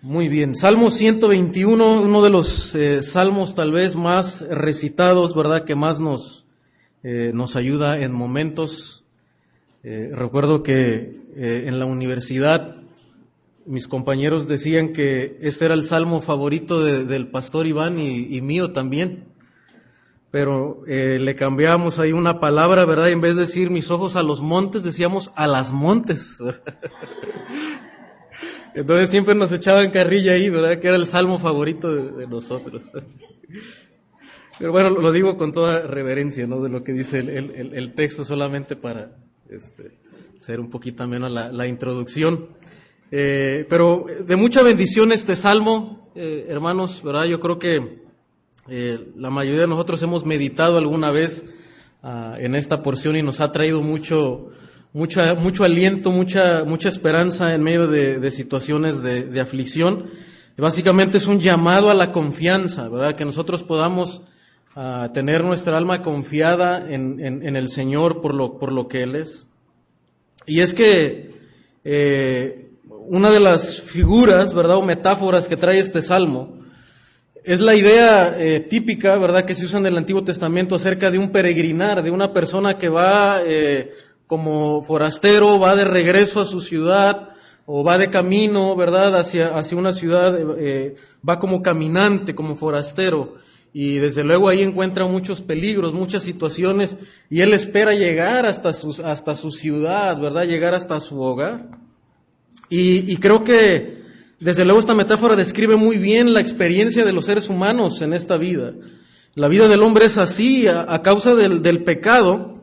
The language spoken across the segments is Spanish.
Muy bien, Salmo 121, uno de los salmos tal vez más recitados, ¿verdad? Que más nos ayuda en momentos. Recuerdo que en la universidad mis compañeros decían que este era el salmo favorito del pastor Iván y mío también. Pero le cambiamos ahí una palabra, ¿verdad? En vez de decir mis ojos a los montes, decíamos a las montes. Entonces siempre nos echaban carrilla ahí, ¿verdad? Que era el salmo favorito de nosotros. Pero bueno, lo digo con toda reverencia, ¿no? De lo que dice el texto, solamente para hacer un poquito menos la introducción. Pero de mucha bendición este salmo, hermanos, ¿verdad? Yo creo que la mayoría de nosotros hemos meditado alguna vez en esta porción y nos ha traído mucho aliento, mucha esperanza en medio de situaciones de aflicción. Básicamente es un llamado a la confianza, ¿verdad? Que nosotros podamos tener nuestra alma confiada en el Señor por lo que Él es. Y es que una de las figuras, ¿verdad? O metáforas que trae este salmo es la idea típica, ¿verdad? Que se usa en el Antiguo Testamento acerca de un peregrinar, de una persona que va como forastero, va de regreso a su ciudad o va de camino, ¿verdad? Hacia una ciudad, va como caminante, como forastero, y desde luego ahí encuentra muchos peligros, muchas situaciones, y él espera llegar hasta su ciudad, ¿verdad? Llegar hasta su hogar. Y creo que desde luego esta metáfora describe muy bien la experiencia de los seres humanos en esta vida. La vida del hombre es así, a causa del pecado.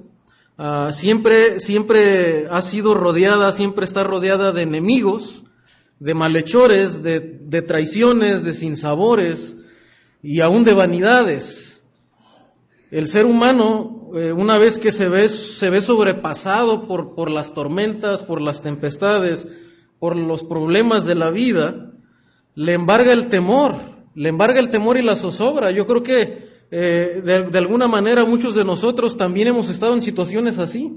Siempre ha sido rodeada, siempre está rodeada de enemigos, de malhechores, de traiciones, de sinsabores y aún de vanidades. El ser humano, una vez que se ve sobrepasado por las tormentas, por las tempestades, por los problemas de la vida, le embarga el temor y la zozobra. Yo creo que de alguna manera muchos de nosotros también hemos estado en situaciones así,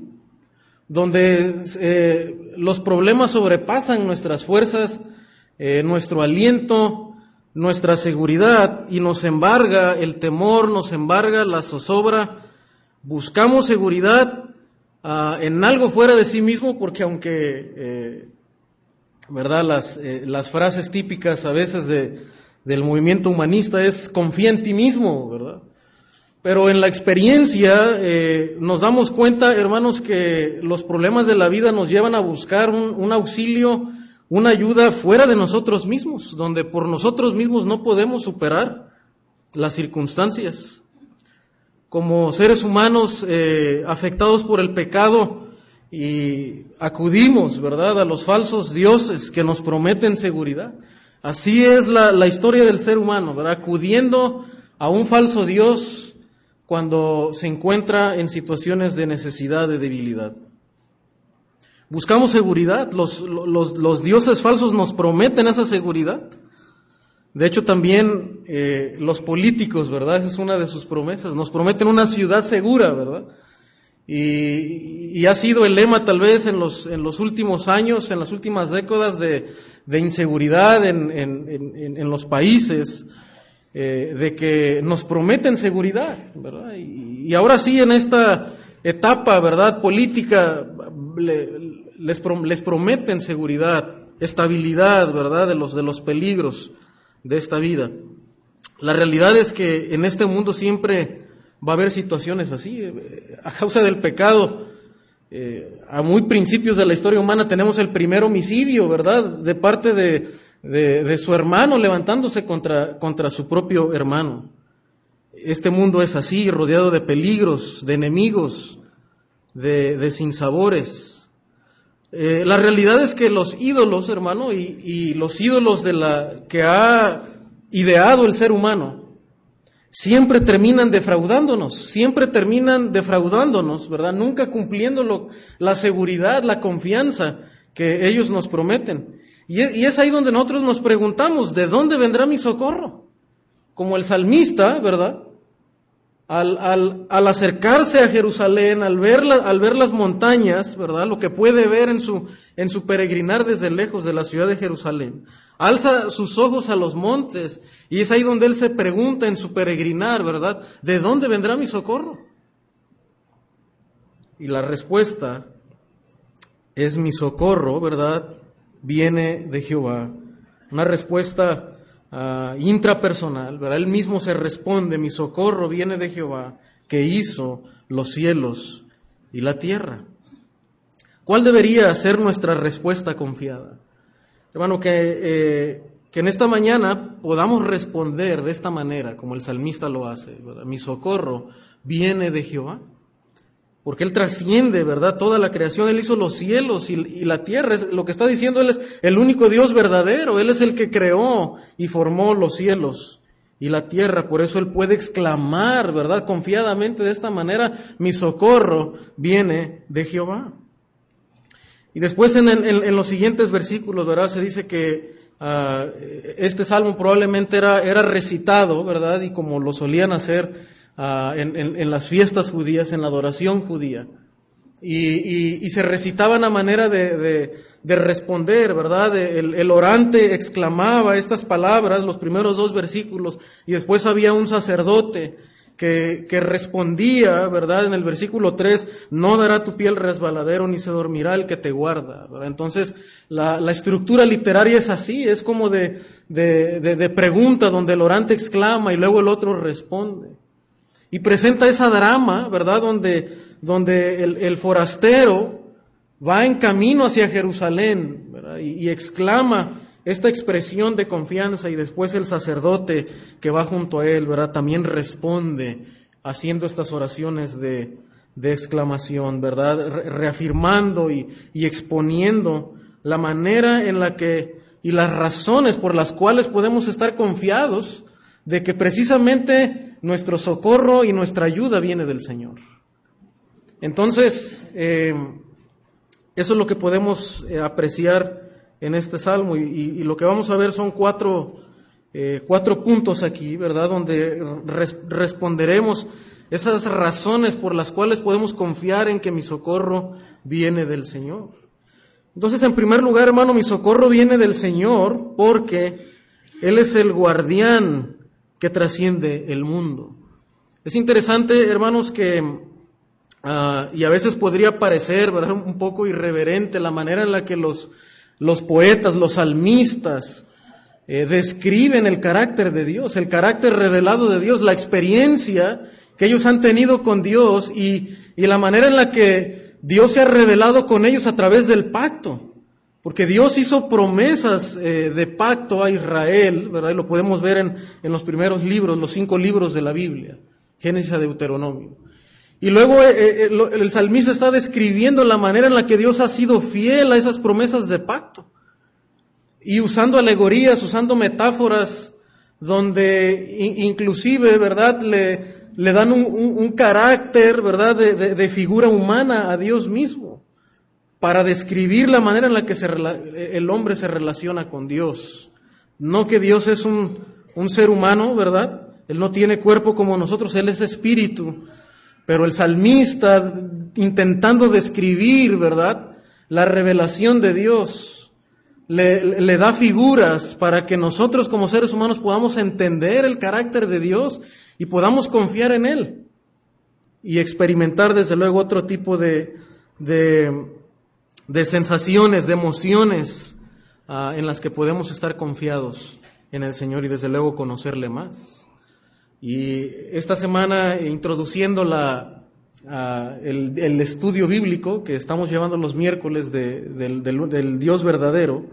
donde los problemas sobrepasan nuestras fuerzas, nuestro aliento, nuestra seguridad, y nos embarga el temor, nos embarga la zozobra. Buscamos seguridad en algo fuera de sí mismo, porque aunque ¿verdad? Las frases típicas a veces del movimiento humanista es confía en ti mismo, ¿verdad? Pero en la experiencia nos damos cuenta, hermanos, que los problemas de la vida nos llevan a buscar un auxilio, una ayuda fuera de nosotros mismos, donde por nosotros mismos no podemos superar las circunstancias. Como seres humanos afectados por el pecado, y acudimos, ¿verdad?, a los falsos dioses que nos prometen seguridad. Así es la historia del ser humano, ¿verdad? Acudiendo a un falso Dios cuando se encuentra en situaciones de necesidad, de debilidad. Buscamos seguridad. Los dioses falsos nos prometen esa seguridad. De hecho, también los políticos, ¿verdad? Esa es una de sus promesas. Nos prometen una ciudad segura, ¿verdad? Y ha sido el lema tal vez en los últimos años, en las últimas décadas de inseguridad en los países, de que nos prometen seguridad, ¿verdad? Y ahora sí, en esta etapa, ¿verdad?, política, les prometen seguridad, estabilidad, ¿verdad?, de los peligros de esta vida. La realidad es que en este mundo siempre va a haber situaciones así. A causa del pecado, a muy principios de la historia humana tenemos el primer homicidio, ¿verdad?, de parte de su hermano levantándose contra su propio hermano. Este mundo es así, rodeado de peligros, de enemigos, de sinsabores. La realidad es que los ídolos, hermano, y los ídolos que ha ideado el ser humano, siempre terminan defraudándonos, ¿verdad? Nunca cumpliendo la seguridad, la confianza que ellos nos prometen. Y es ahí donde nosotros nos preguntamos, ¿de dónde vendrá mi socorro? Como el salmista, ¿verdad? al acercarse a Jerusalén, al ver las montañas, ¿verdad? Lo que puede ver en su peregrinar desde lejos de la ciudad de Jerusalén, alza sus ojos a los montes, y es ahí donde él se pregunta en su peregrinar, ¿verdad? ¿De dónde vendrá mi socorro? Y la respuesta es: mi socorro, ¿verdad?, viene de Jehová. Una respuesta intrapersonal, ¿verdad? Él mismo se responde: mi socorro viene de Jehová, que hizo los cielos y la tierra. ¿Cuál debería ser nuestra respuesta confiada? Hermano, que en esta mañana podamos responder de esta manera, como el salmista lo hace, ¿verdad? Mi socorro viene de Jehová. Porque Él trasciende, ¿verdad?, toda la creación. Él hizo los cielos y la tierra. Lo que está diciendo Él es el único Dios verdadero. Él es el que creó y formó los cielos y la tierra. Por eso Él puede exclamar, ¿verdad?, confiadamente de esta manera: mi socorro viene de Jehová. Y después en los siguientes versículos, ¿verdad?, se dice que este salmo probablemente era recitado, ¿verdad?, y como lo solían hacer en las fiestas judías, en la adoración judía, y se recitaban a manera de responder, ¿verdad? El orante exclamaba estas palabras, los primeros 2 versículos, y después había un sacerdote que respondía, ¿verdad? En el versículo 3, no dará tu pie el resbaladero, ni se dormirá el que te guarda, ¿verdad? Entonces, la estructura literaria es así, es como de pregunta, donde el orante exclama y luego el otro responde. Y presenta esa drama, ¿verdad?, donde el forastero va en camino hacia Jerusalén, ¿verdad?, y exclama esta expresión de confianza, y después el sacerdote que va junto a él, ¿verdad?, también responde haciendo estas oraciones de exclamación, ¿verdad?, reafirmando y exponiendo la manera en la que y las razones por las cuales podemos estar confiados de que precisamente nuestro socorro y nuestra ayuda viene del Señor. Entonces, eso es lo que podemos apreciar en este salmo, y lo que vamos a ver son cuatro puntos aquí, ¿verdad?, donde responderemos esas razones por las cuales podemos confiar en que mi socorro viene del Señor. Entonces, en primer lugar, hermano, mi socorro viene del Señor porque Él es el guardián que trasciende el mundo. Es interesante, hermanos, que y a veces podría parecer, ¿verdad?, un poco irreverente la manera en la que los poetas, los salmistas describen el carácter de Dios, el carácter revelado de Dios, la experiencia que ellos han tenido con Dios y la manera en la que Dios se ha revelado con ellos a través del pacto. Porque Dios hizo promesas de pacto a Israel, ¿verdad? Y lo podemos ver en los primeros libros, los 5 libros de la Biblia, Génesis a Deuteronomio. Y luego el salmista está describiendo la manera en la que Dios ha sido fiel a esas promesas de pacto. Y usando alegorías, usando metáforas, donde inclusive, ¿verdad?, le dan un carácter, ¿verdad?, de figura humana a Dios mismo, para describir la manera en la que el hombre se relaciona con Dios. No que Dios es un ser humano, ¿verdad? Él no tiene cuerpo como nosotros, Él es espíritu. Pero el salmista, intentando describir, ¿verdad?, la revelación de Dios, le da figuras para que nosotros como seres humanos podamos entender el carácter de Dios y podamos confiar en Él. Y experimentar, desde luego, otro tipo de sensaciones, de emociones en las que podemos estar confiados en el Señor y desde luego conocerle más. Y esta semana, introduciendo el estudio bíblico que estamos llevando los miércoles del Dios verdadero,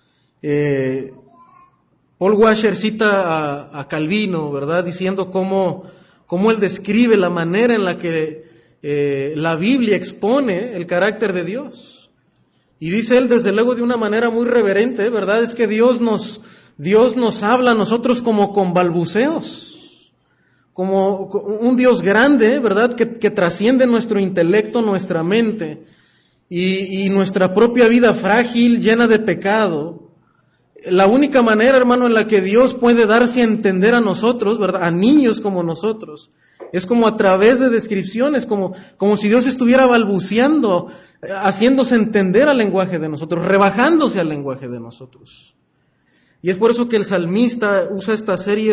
Paul Washer cita a Calvino, ¿verdad?, diciendo cómo él describe la manera en la que la Biblia expone el carácter de Dios. Y dice él, desde luego, de una manera muy reverente, ¿verdad?, es que Dios nos habla a nosotros como con balbuceos, como un Dios grande, ¿verdad?, que trasciende nuestro intelecto, nuestra mente y nuestra propia vida frágil, llena de pecado. La única manera, hermano, en la que Dios puede darse a entender a nosotros, ¿verdad?, a niños como nosotros, Es como a través de descripciones, como si Dios estuviera balbuceando, haciéndose entender al lenguaje de nosotros, rebajándose al lenguaje de nosotros. Y es por eso que el salmista usa esta serie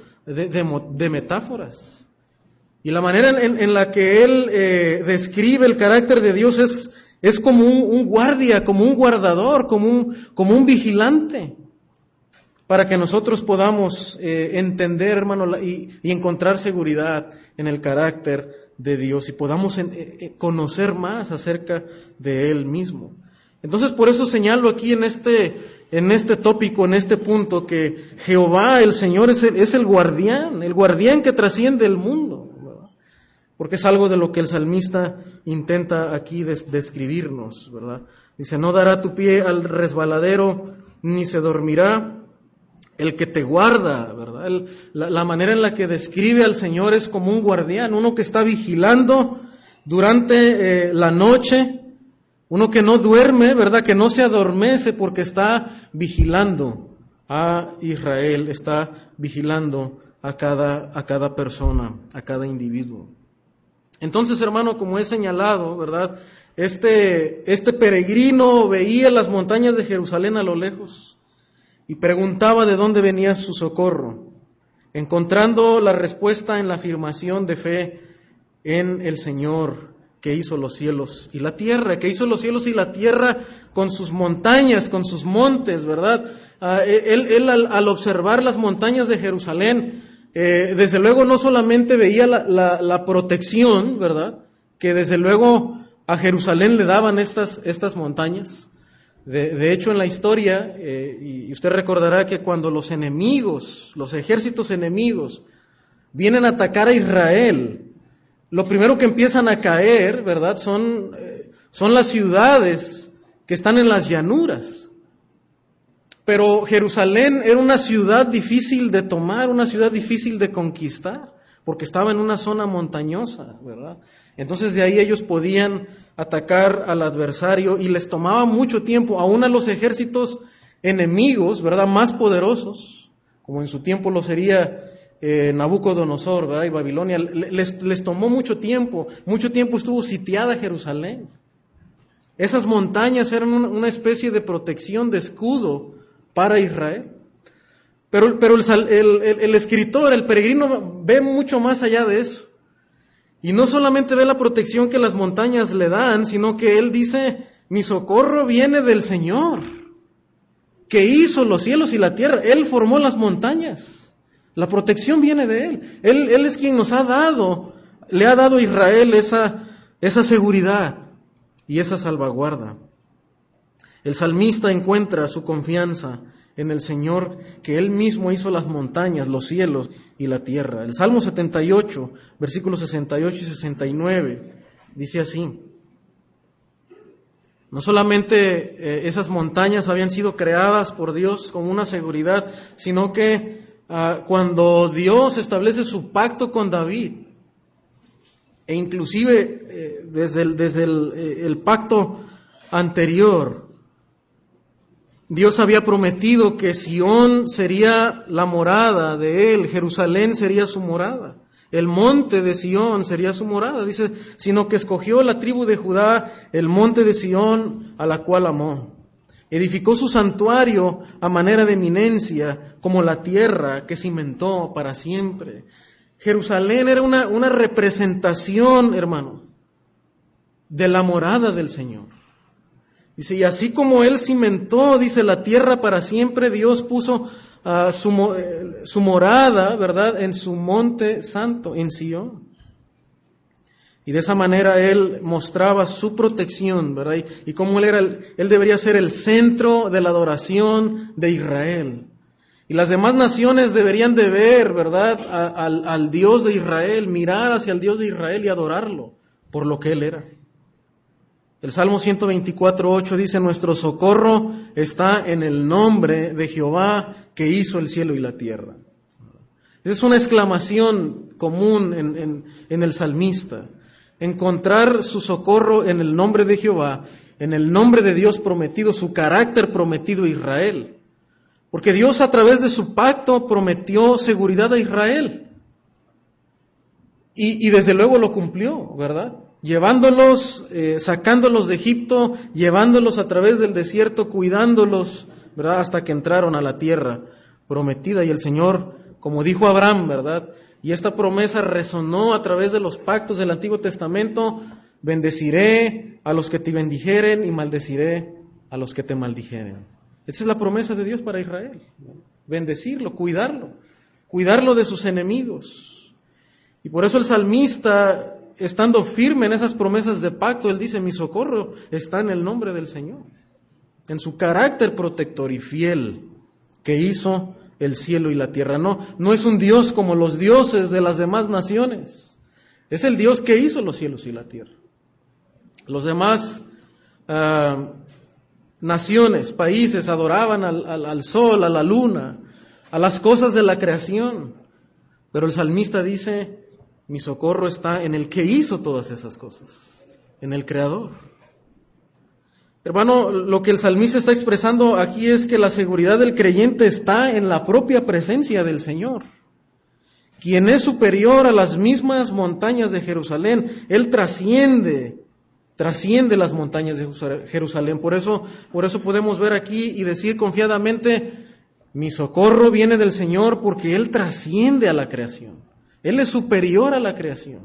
de metáforas. Y la manera en la que él describe el carácter de Dios es como un guardia, como un guardador, como un vigilante, para que nosotros podamos entender, hermano, y encontrar seguridad en el carácter de Dios y podamos conocer más acerca de Él mismo. Entonces, por eso señalo aquí en este tópico, en este punto, que Jehová, el Señor, es el guardián que trasciende el mundo, ¿verdad? Porque es algo de lo que el salmista intenta aquí describirnos, ¿verdad? Dice, no dará tu pie al resbaladero, ni se dormirá el que te guarda, ¿verdad? La manera en la que describe al Señor es como un guardián, uno que está vigilando durante la noche, uno que no duerme, ¿verdad? Que no se adormece porque está vigilando a Israel, está vigilando a cada persona, a cada individuo. Entonces, hermano, como he señalado, ¿verdad? Este peregrino veía las montañas de Jerusalén a lo lejos y preguntaba de dónde venía su socorro, encontrando la respuesta en la afirmación de fe en el Señor que hizo los cielos y la tierra, con sus montañas, con sus montes, ¿verdad? Él al observar las montañas de Jerusalén, desde luego no solamente veía la protección, ¿verdad? Que desde luego a Jerusalén le daban estas montañas. De hecho, en la historia, y usted recordará que cuando los ejércitos enemigos, vienen a atacar a Israel, lo primero que empiezan a caer, ¿verdad? Son las ciudades que están en las llanuras. Pero Jerusalén era una ciudad difícil de tomar, una ciudad difícil de conquistar, porque estaba en una zona montañosa, ¿verdad? Entonces de ahí ellos podían atacar al adversario y les tomaba mucho tiempo, aún a los ejércitos enemigos, ¿verdad? Más poderosos, como en su tiempo lo sería Nabucodonosor, ¿verdad? Y Babilonia, les tomó mucho tiempo estuvo sitiada Jerusalén. Esas montañas eran una especie de protección, de escudo para Israel. Pero el escritor, el peregrino, ve mucho más allá de eso. Y no solamente ve la protección que las montañas le dan, sino que él dice, mi socorro viene del Señor, que hizo los cielos y la tierra. Él formó las montañas. La protección viene de Él. Él es quien le ha dado a Israel esa seguridad y esa salvaguarda. El salmista encuentra su confianza en el Señor, que Él mismo hizo las montañas, los cielos y la tierra. El Salmo 78, versículos 68 y 69, dice así: no solamente esas montañas habían sido creadas por Dios como una seguridad, sino que cuando Dios establece su pacto con David, e inclusive desde el pacto anterior, Dios había prometido que Sión sería la morada de él, Jerusalén sería su morada, el monte de Sión sería su morada. Dice, sino que escogió la tribu de Judá el monte de Sión, a la cual amó. Edificó su santuario a manera de eminencia, como la tierra que cimentó para siempre. Jerusalén era una representación, hermano, de la morada del Señor. Dice, y así como Él cimentó, dice, la tierra para siempre, Dios puso su morada, ¿verdad?, en su monte santo, en Sión. Y de esa manera Él mostraba su protección, ¿verdad? Y cómo Él debería ser el centro de la adoración de Israel. Y las demás naciones deberían de ver, ¿verdad?, al Dios de Israel, mirar hacia el Dios de Israel y adorarlo por lo que Él era. El Salmo 124:8 dice, nuestro socorro está en el nombre de Jehová que hizo el cielo y la tierra. Esa es una exclamación común en el salmista. Encontrar su socorro en el nombre de Jehová, en el nombre de Dios prometido, su carácter prometido a Israel. Porque Dios a través de su pacto prometió seguridad a Israel. Y desde luego lo cumplió, ¿verdad? Llevándolos, sacándolos de Egipto, llevándolos a través del desierto, cuidándolos, ¿verdad? Hasta que entraron a la tierra prometida. Y el Señor, como dijo Abraham, ¿verdad? Y esta promesa resonó a través de los pactos del Antiguo Testamento: bendeciré a los que te bendijeren y maldeciré a los que te maldijeren. Esa es la promesa de Dios para Israel: bendecirlo, cuidarlo de sus enemigos. Y por eso el salmista, estando firme en esas promesas de pacto, él dice: mi socorro está en el nombre del Señor, en su carácter protector y fiel, que hizo el cielo y la tierra. No es un Dios como los dioses de las demás naciones. Es el Dios que hizo los cielos y la tierra. Los demás naciones, países, adoraban al sol, a la luna, a las cosas de la creación. Pero el salmista dice: mi socorro está en el que hizo todas esas cosas, en el Creador. Hermano, lo que el salmista está expresando aquí es que la seguridad del creyente está en la propia presencia del Señor, quien es superior a las mismas montañas de Jerusalén. Él trasciende las montañas de Jerusalén. Por eso podemos ver aquí y decir confiadamente: mi socorro viene del Señor, porque Él trasciende a la creación. Él es superior a la creación.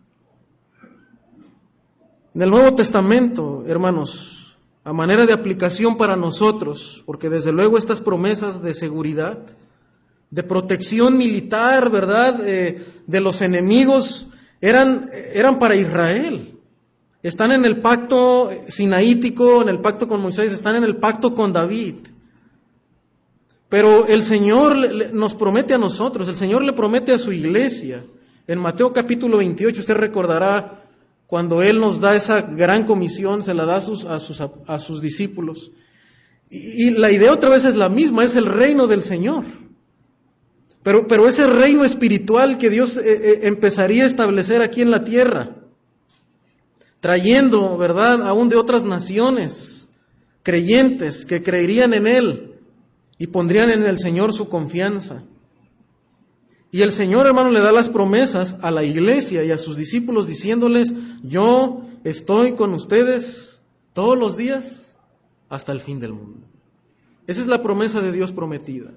En el Nuevo Testamento, hermanos, a manera de aplicación para nosotros, porque desde luego estas promesas de seguridad, de protección militar, ¿verdad?, de los enemigos, eran para Israel. Están en el pacto sinaítico, en el pacto con Moisés, están en el pacto con David. Pero el Señor nos promete a nosotros, el Señor le promete a su iglesia. En Mateo capítulo 28, usted recordará cuando Él nos da esa gran comisión, se la da a sus discípulos. Y la idea otra vez es la misma: es el reino del Señor. Pero ese reino espiritual que Dios empezaría a establecer aquí en la tierra, trayendo, ¿verdad?, aún de otras naciones, creyentes que creerían en Él y pondrían en el Señor su confianza. Y el Señor, hermano, le da las promesas a la iglesia y a sus discípulos, diciéndoles: yo estoy con ustedes todos los días hasta el fin del mundo. Esa es la promesa de Dios prometida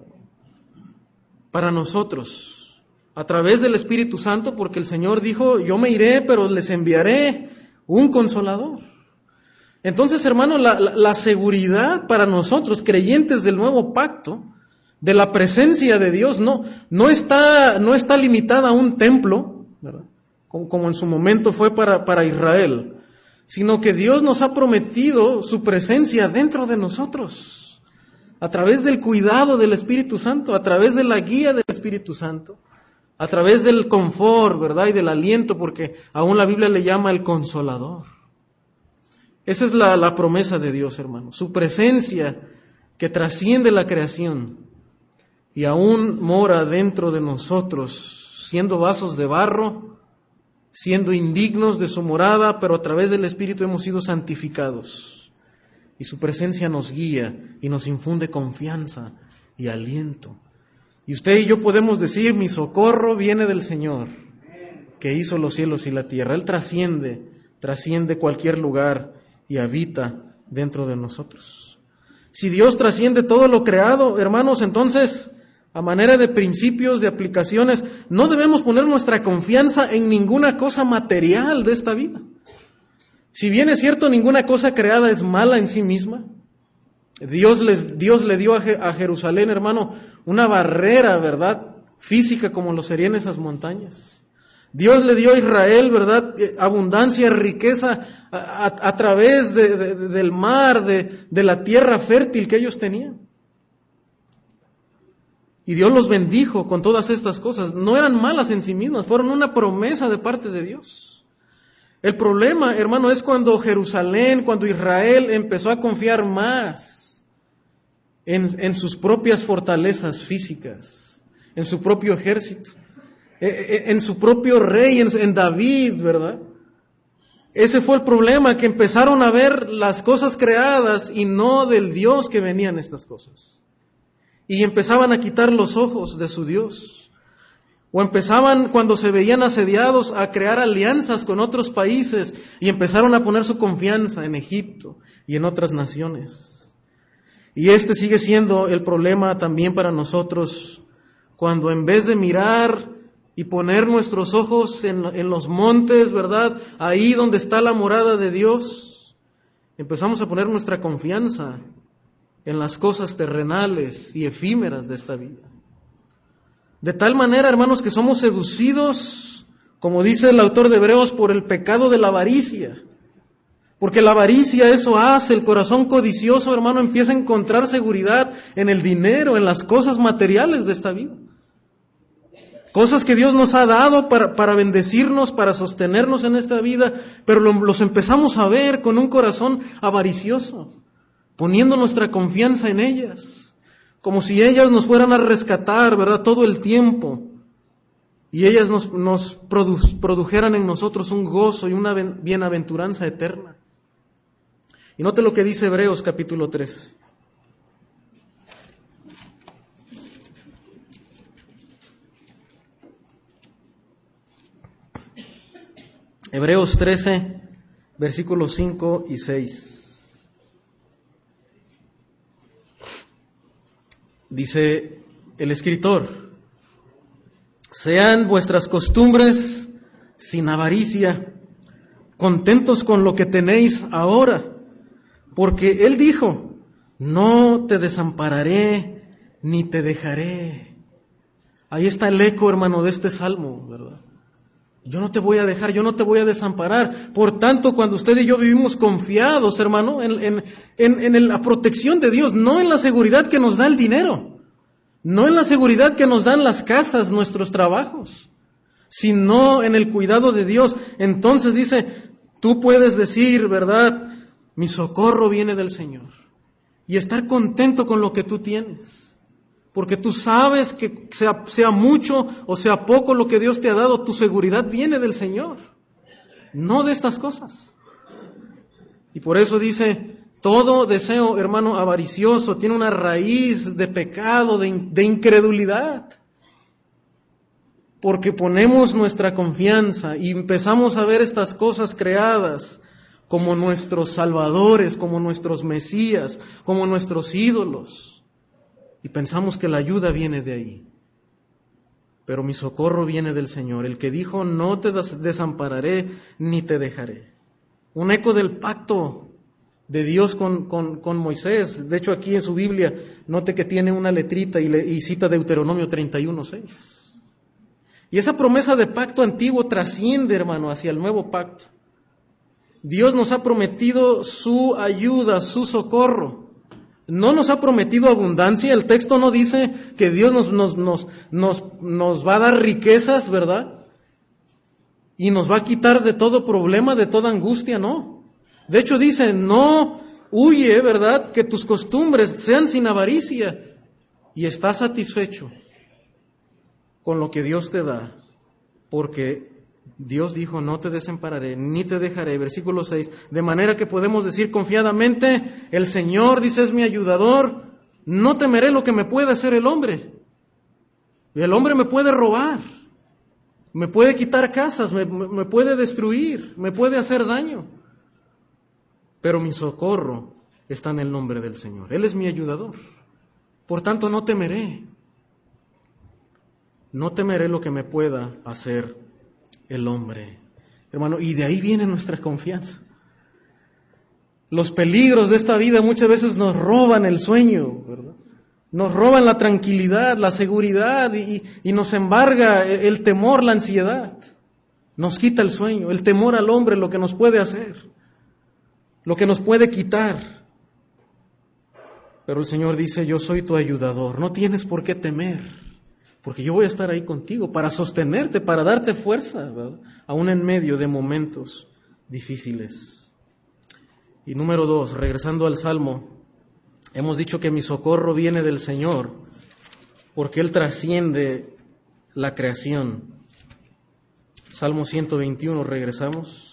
para nosotros, a través del Espíritu Santo, porque el Señor dijo: yo me iré, pero les enviaré un Consolador. Entonces, hermano, la seguridad para nosotros, creyentes del nuevo pacto, de la presencia de Dios, no está limitada a un templo, ¿verdad?, como en su momento fue para Israel, sino que Dios nos ha prometido su presencia dentro de nosotros, a través del cuidado del Espíritu Santo, a través de la guía del Espíritu Santo, a través del confort, ¿verdad?, y del aliento, porque aún la Biblia le llama el Consolador. Esa es la promesa de Dios, hermano, su presencia que trasciende la creación y aún mora dentro de nosotros, siendo vasos de barro, siendo indignos de su morada, pero a través del Espíritu hemos sido santificados. Y su presencia nos guía y nos infunde confianza y aliento. Y usted y yo podemos decir: mi socorro viene del Señor, que hizo los cielos y la tierra. Él trasciende cualquier lugar y habita dentro de nosotros. Si Dios trasciende todo lo creado, hermanos, entonces, a manera de principios, de aplicaciones, no debemos poner nuestra confianza en ninguna cosa material de esta vida. Si bien es cierto, ninguna cosa creada es mala en sí misma. Dios le dio a Jerusalén, hermano, una barrera, ¿verdad?, física, como lo serían esas montañas. Dios le dio a Israel, ¿verdad?, abundancia, riqueza a través del mar, de la tierra fértil que ellos tenían. Y Dios los bendijo con todas estas cosas. No eran malas en sí mismas, fueron una promesa de parte de Dios. El problema, hermano, es cuando cuando Israel empezó a confiar más en sus propias fortalezas físicas, en su propio ejército, en su propio rey, en David, ¿verdad? Ese fue el problema, que empezaron a ver las cosas creadas y no del Dios que venían estas cosas. Y empezaban a quitar los ojos de su Dios. O empezaban, cuando se veían asediados, a crear alianzas con otros países y empezaron a poner su confianza en Egipto y en otras naciones. Y este sigue siendo el problema también para nosotros, cuando en vez de mirar y poner nuestros ojos en los montes, ¿verdad? Ahí donde está la morada de Dios, empezamos a poner nuestra confianza en las cosas terrenales y efímeras de esta vida. De tal manera, hermanos, que somos seducidos, como dice el autor de Hebreos, por el pecado de la avaricia. Porque la avaricia eso hace, el corazón codicioso, hermano, empieza a encontrar seguridad en el dinero, en las cosas materiales de esta vida. Cosas que Dios nos ha dado para bendecirnos, para sostenernos en esta vida, pero los empezamos a ver con un corazón avaricioso, poniendo nuestra confianza en ellas. Como si ellas nos fueran a rescatar, ¿verdad? Todo el tiempo. Y ellas nos produjeran en nosotros un gozo y una bienaventuranza eterna. Y note lo que dice Hebreos capítulo 3. Hebreos 13, versículos 5 y 6. Dice el escritor: sean vuestras costumbres sin avaricia, contentos con lo que tenéis ahora, porque Él dijo, no te desampararé ni te dejaré. Ahí está el eco, hermano, de este salmo, ¿verdad? Yo no te voy a dejar, yo no te voy a desamparar. Por tanto, cuando usted y yo vivimos confiados, hermano, en la protección de Dios, no en la seguridad que nos da el dinero, no en la seguridad que nos dan las casas, nuestros trabajos, sino en el cuidado de Dios, entonces dice, tú puedes decir, ¿verdad? Mi socorro viene del Señor. Y estar contento con lo que tú tienes. Porque tú sabes que sea mucho o sea poco lo que Dios te ha dado, tu seguridad viene del Señor, no de estas cosas. Y por eso dice, todo deseo, hermano, avaricioso tiene una raíz de pecado, de incredulidad. Porque ponemos nuestra confianza y empezamos a ver estas cosas creadas como nuestros salvadores, como nuestros mesías, como nuestros ídolos. Y pensamos que la ayuda viene de ahí. Pero mi socorro viene del Señor, el que dijo, no te desampararé ni te dejaré. Un eco del pacto de Dios con Moisés. De hecho, aquí en su Biblia, note que tiene una letrita y cita Deuteronomio 31:6. Y esa promesa de pacto antiguo trasciende, hermano, hacia el nuevo pacto. Dios nos ha prometido su ayuda, su socorro. No nos ha prometido abundancia. El texto no dice que Dios nos va a dar riquezas, ¿verdad? Y nos va a quitar de todo problema, de toda angustia, no. De hecho dice, no huye, ¿verdad? Que tus costumbres sean sin avaricia y estás satisfecho con lo que Dios te da, porque Dios dijo, no te desampararé, ni te dejaré. Versículo 6, de manera que podemos decir confiadamente, el Señor, dice, es mi ayudador, no temeré lo que me pueda hacer el hombre. El hombre me puede robar, me puede quitar casas, me puede destruir, me puede hacer daño. Pero mi socorro está en el nombre del Señor. Él es mi ayudador. Por tanto, no temeré. No temeré lo que me pueda hacer el hombre. Hermano, y de ahí viene nuestra confianza. Los peligros de esta vida muchas veces nos roban el sueño, ¿verdad? Nos roban la tranquilidad, la seguridad y nos embarga el temor, la ansiedad. Nos quita el sueño, el temor al hombre, lo que nos puede hacer, lo que nos puede quitar. Pero el Señor dice, yo soy tu ayudador, no tienes por qué temer. Porque yo voy a estar ahí contigo para sostenerte, para darte fuerza, ¿verdad? Aún en medio de momentos difíciles. Y número 2, regresando al Salmo, hemos dicho que mi socorro viene del Señor, porque Él trasciende la creación. Salmo 121, regresamos.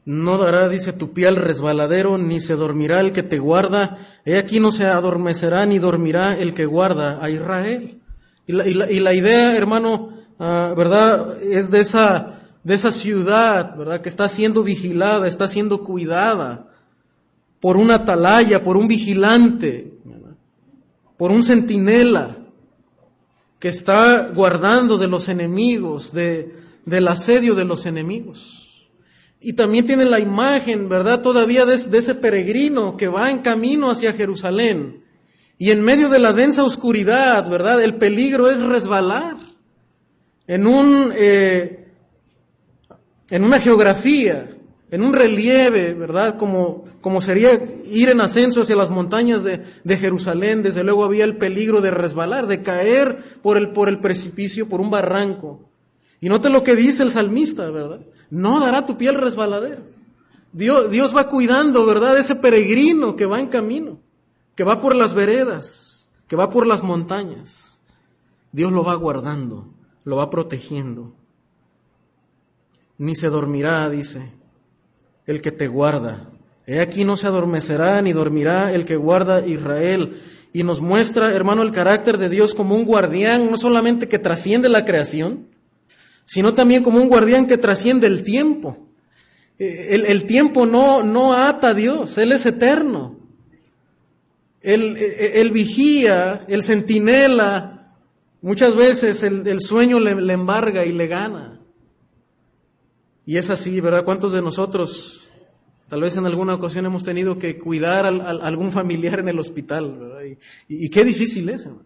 No dará, dice, tu pie al resbaladero, ni se dormirá el que te guarda. He aquí no se adormecerá ni dormirá el que guarda a Israel. Y la idea, hermano, ¿verdad?, es de esa ciudad, ¿verdad?, que está siendo vigilada, está siendo cuidada por un atalaya, por un vigilante, ¿verdad?, por un centinela que está guardando de los enemigos, del asedio de los enemigos. Y también tiene la imagen, ¿verdad?, todavía de ese peregrino que va en camino hacia Jerusalén. Y en medio de la densa oscuridad, ¿verdad?, el peligro es resbalar en una geografía, en un relieve, ¿verdad?, como sería ir en ascenso hacia las montañas de Jerusalén. Desde luego había el peligro de resbalar, de caer por el precipicio, por un barranco. Y note lo que dice el salmista, ¿verdad? No dará tu pie al resbaladero. Dios va cuidando, ¿verdad?, ese peregrino que va en camino, que va por las veredas, que va por las montañas. Dios lo va guardando, lo va protegiendo. Ni se dormirá, dice, el que te guarda. He aquí no se adormecerá ni dormirá el que guarda Israel. Y nos muestra, hermano, el carácter de Dios como un guardián, no solamente que trasciende la creación, sino también como un guardián que trasciende el tiempo. El tiempo no ata a Dios, Él es eterno. Él vigía, el centinela, muchas veces el sueño le embarga y le gana. Y es así, ¿verdad? ¿Cuántos de nosotros, tal vez en alguna ocasión, hemos tenido que cuidar a algún familiar en el hospital, ¿verdad? Y qué difícil es, hermano.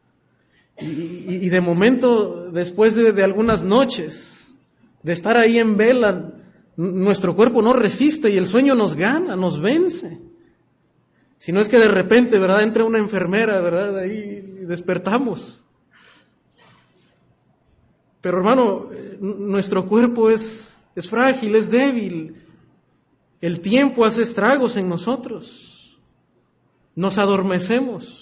Y de momento, después de algunas noches, de estar ahí en vela, nuestro cuerpo no resiste y el sueño nos gana, nos vence. Si no es que de repente, ¿verdad?, entra una enfermera, ¿verdad?, ahí y despertamos. Pero hermano, nuestro cuerpo es frágil, es débil. El tiempo hace estragos en nosotros. Nos adormecemos.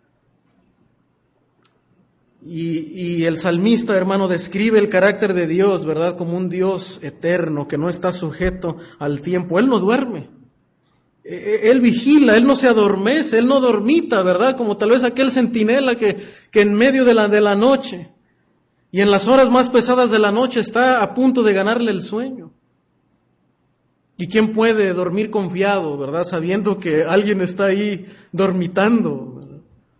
Y el salmista, hermano, describe el carácter de Dios, ¿verdad?, como un Dios eterno que no está sujeto al tiempo. Él no duerme. Él vigila, Él no se adormece, Él no dormita, ¿verdad? Como tal vez aquel centinela que en medio de la noche y en las horas más pesadas de la noche está a punto de ganarle el sueño. ¿Y quién puede dormir confiado, verdad?, sabiendo que alguien está ahí dormitando, ¿verdad?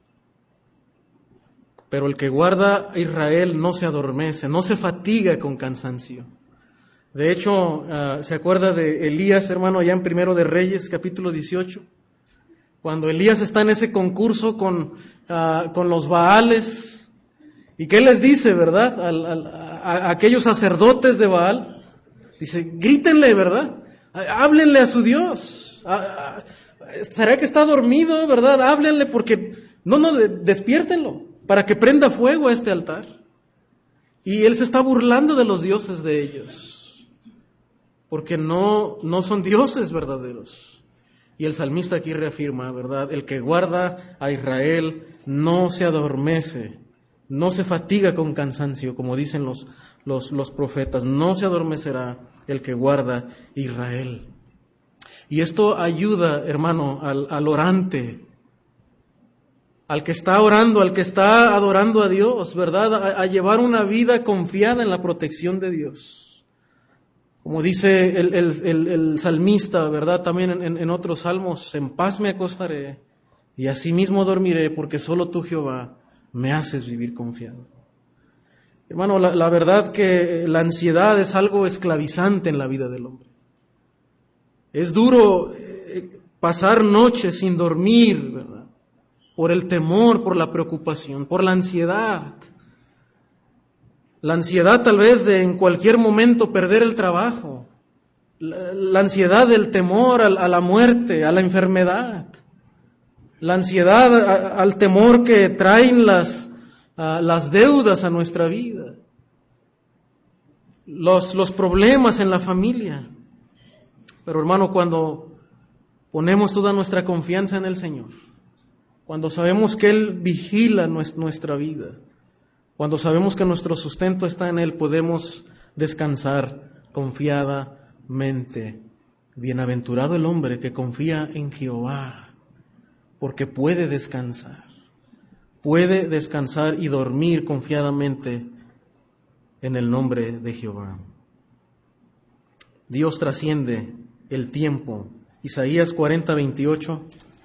Pero el que guarda a Israel no se adormece, no se fatiga con cansancio. De hecho, ¿se acuerda de Elías, hermano, allá en Primero de Reyes, capítulo 18? Cuando Elías está en ese concurso con los Baales, ¿y qué les dice, verdad? A aquellos sacerdotes de Baal, dice, grítenle, ¿verdad? Háblenle a su Dios. ¿Será que está dormido, verdad? Háblenle porque, despiértenlo, para que prenda fuego a este altar. Y él se está burlando de los dioses de ellos, porque no son dioses verdaderos. Y el salmista aquí reafirma, ¿verdad? El que guarda a Israel no se adormece, no se fatiga con cansancio, como dicen los profetas. No se adormecerá el que guarda Israel. Y esto ayuda, hermano, al orante, al que está orando, al que está adorando a Dios, ¿verdad?, a llevar una vida confiada en la protección de Dios. Como dice el salmista, ¿verdad?, también en otros salmos, en paz me acostaré y asimismo dormiré, porque solo tú, Jehová, me haces vivir confiado. Hermano, la verdad que la ansiedad es algo esclavizante en la vida del hombre. Es duro pasar noches sin dormir, ¿verdad?, por el temor, por la preocupación, por la ansiedad. La ansiedad tal vez de en cualquier momento perder el trabajo. La ansiedad del temor a la muerte, a la enfermedad. La ansiedad al temor que traen las deudas a nuestra vida. Los problemas en la familia. Pero hermano, cuando ponemos toda nuestra confianza en el Señor, cuando sabemos que Él vigila nuestra vida, cuando sabemos que nuestro sustento está en Él, podemos descansar confiadamente Bienaventurado el hombre que confía en Jehová, porque puede descansar y dormir confiadamente en el nombre de Jehová. Dios trasciende el tiempo. Isaías 40:28.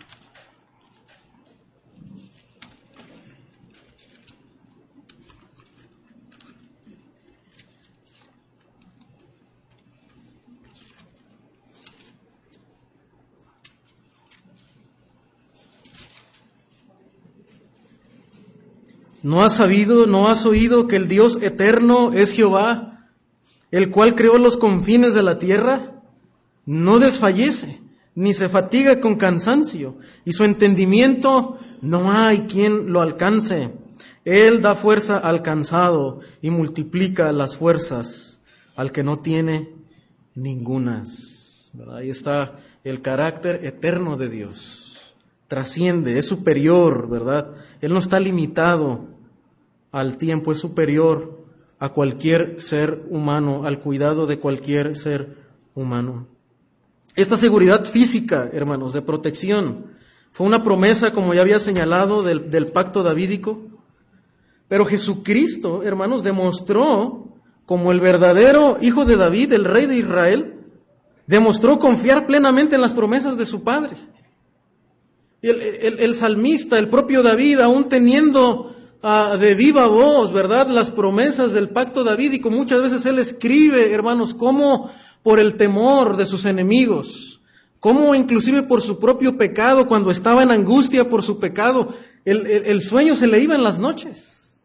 ¿No has sabido, no has oído que el Dios eterno es Jehová, el cual creó los confines de la tierra? No desfallece, ni se fatiga con cansancio, y su entendimiento no hay quien lo alcance. Él da fuerza al cansado y multiplica las fuerzas al que no tiene ningunas. ¿Verdad? Ahí está el carácter eterno de Dios. Trasciende, es superior, ¿verdad? Él no está limitado al tiempo, es superior a cualquier ser humano, al cuidado de cualquier ser humano. Esta seguridad física, hermanos, de protección, fue una promesa, como ya había señalado, del pacto davídico. Pero Jesucristo, hermanos, demostró, como el verdadero hijo de David, el rey de Israel, demostró confiar plenamente en las promesas de su Padre. Y el salmista, el propio David, aún teniendo de viva voz, ¿verdad?, las promesas del pacto davídico, muchas veces él escribe, hermanos, cómo por el temor de sus enemigos, cómo inclusive por su propio pecado, cuando estaba en angustia por su pecado, el sueño se le iba en las noches.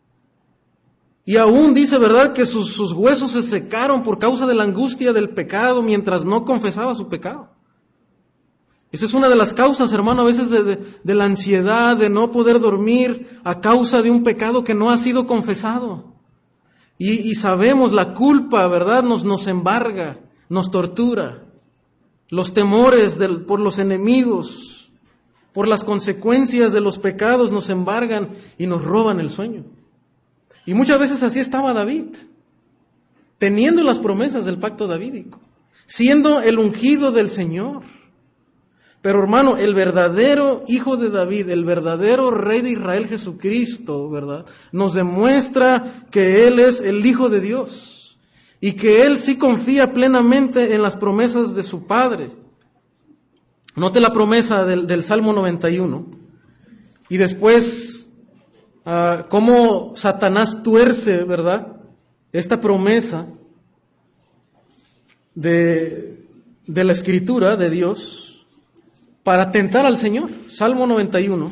Y aún dice, ¿verdad?, que sus huesos se secaron por causa de la angustia del pecado mientras no confesaba su pecado. Esa es una de las causas, hermano, a veces de la ansiedad, de no poder dormir a causa de un pecado que no ha sido confesado. Y sabemos, la culpa, ¿verdad?, nos embarga, nos tortura. Los temores por los enemigos, por las consecuencias de los pecados nos embargan y nos roban el sueño. Y muchas veces así estaba David, teniendo las promesas del pacto davídico, siendo el ungido del Señor. Pero hermano, el verdadero hijo de David, el verdadero rey de Israel, Jesucristo, ¿verdad?, nos demuestra que Él es el Hijo de Dios y que Él sí confía plenamente en las promesas de su Padre. Note la promesa del Salmo 91 y después cómo Satanás tuerce, ¿verdad?, esta promesa de la Escritura de Dios para tentar al Señor. Salmo 91.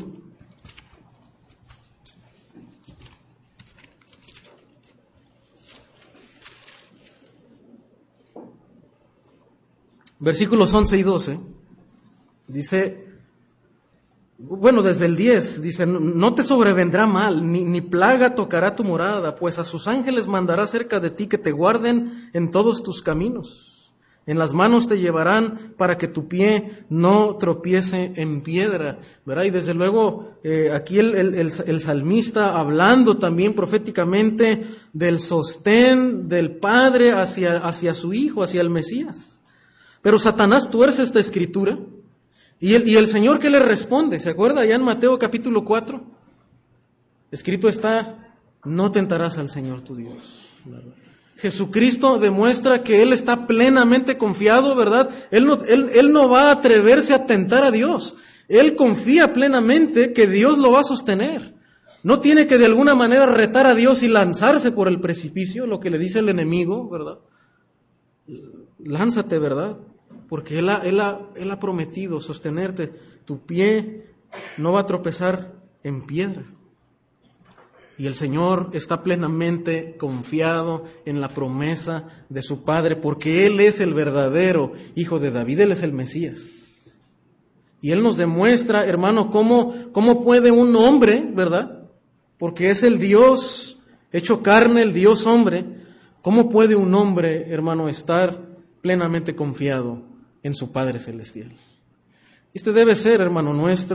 Versículos 11 y 12. Dice, bueno, desde el 10, dice, no te sobrevendrá mal, ni plaga tocará tu morada, pues a sus ángeles mandará cerca de ti que te guarden en todos tus caminos. En las manos te llevarán para que tu pie no tropiece en piedra, ¿verdad? Y desde luego aquí el salmista hablando también proféticamente del sostén del Padre hacia su Hijo, hacia el Mesías. Pero Satanás tuerce esta escritura y el Señor, ¿qué le responde? ¿Se acuerda allá en Mateo capítulo 4? Escrito está, no tentarás al Señor tu Dios, ¿verdad? Jesucristo demuestra que Él está plenamente confiado, ¿verdad? Él no va a atreverse a tentar a Dios. Él confía plenamente que Dios lo va a sostener. No tiene que de alguna manera retar a Dios y lanzarse por el precipicio, lo que le dice el enemigo, ¿verdad? Lánzate, ¿verdad? Porque Él ha prometido sostenerte. Tu pie no va a tropezar en piedra. Y el Señor está plenamente confiado en la promesa de su Padre, porque Él es el verdadero Hijo de David, Él es el Mesías. Y Él nos demuestra, hermano, cómo puede un hombre, ¿verdad?, porque es el Dios hecho carne, el Dios hombre, cómo puede un hombre, hermano, estar plenamente confiado en su Padre Celestial. Este debe ser, hermano,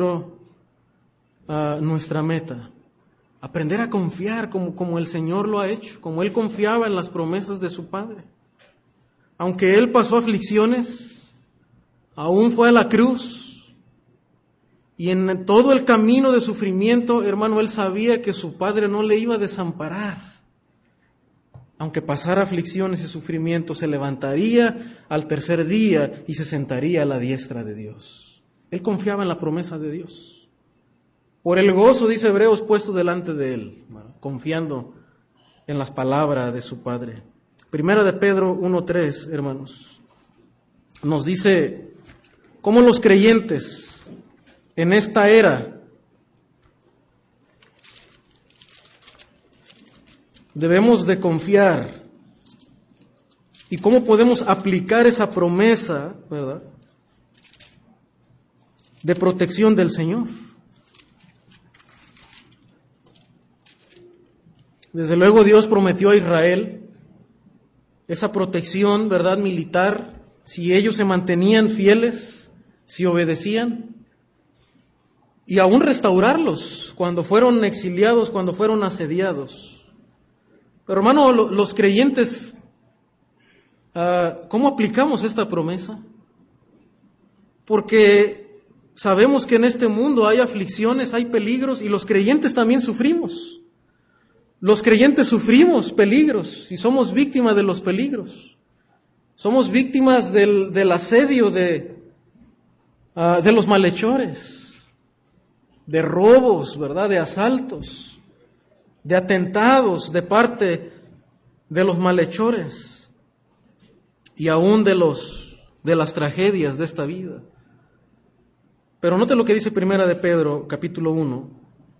nuestra meta. Aprender a confiar como el Señor lo ha hecho, como Él confiaba en las promesas de su Padre. Aunque Él pasó aflicciones, aún fue a la cruz. Y en todo el camino de sufrimiento, hermano, Él sabía que su Padre no le iba a desamparar. Aunque pasara aflicciones y sufrimiento, se levantaría al tercer día y se sentaría a la diestra de Dios. Él confiaba en la promesa de Dios. Por el gozo, dice Hebreos, puesto delante de Él, confiando en las palabras de su Padre. Primera de Pedro 1:3, hermanos, nos dice cómo los creyentes en esta era debemos de confiar y cómo podemos aplicar esa promesa, ¿verdad?, de protección del Señor. Desde luego Dios prometió a Israel esa protección, ¿verdad?, militar, si ellos se mantenían fieles, si obedecían, y aún restaurarlos cuando fueron exiliados, cuando fueron asediados. Pero hermano, los creyentes, ¿cómo aplicamos esta promesa? Porque sabemos que en este mundo hay aflicciones, hay peligros, y los creyentes también sufrimos. Los creyentes sufrimos peligros y somos víctimas de los peligros. Somos víctimas del asedio de los malhechores, de robos, ¿verdad?, de asaltos, de atentados de parte de los malhechores y aún de las tragedias de esta vida. Pero note lo que dice Primera de Pedro, capítulo 1.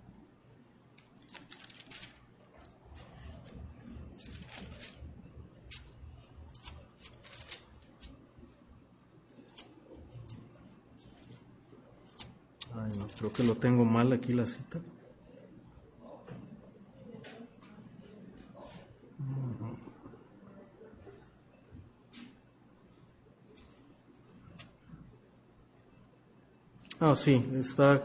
Ay, no, creo que lo tengo mal aquí la cita. Sí, está.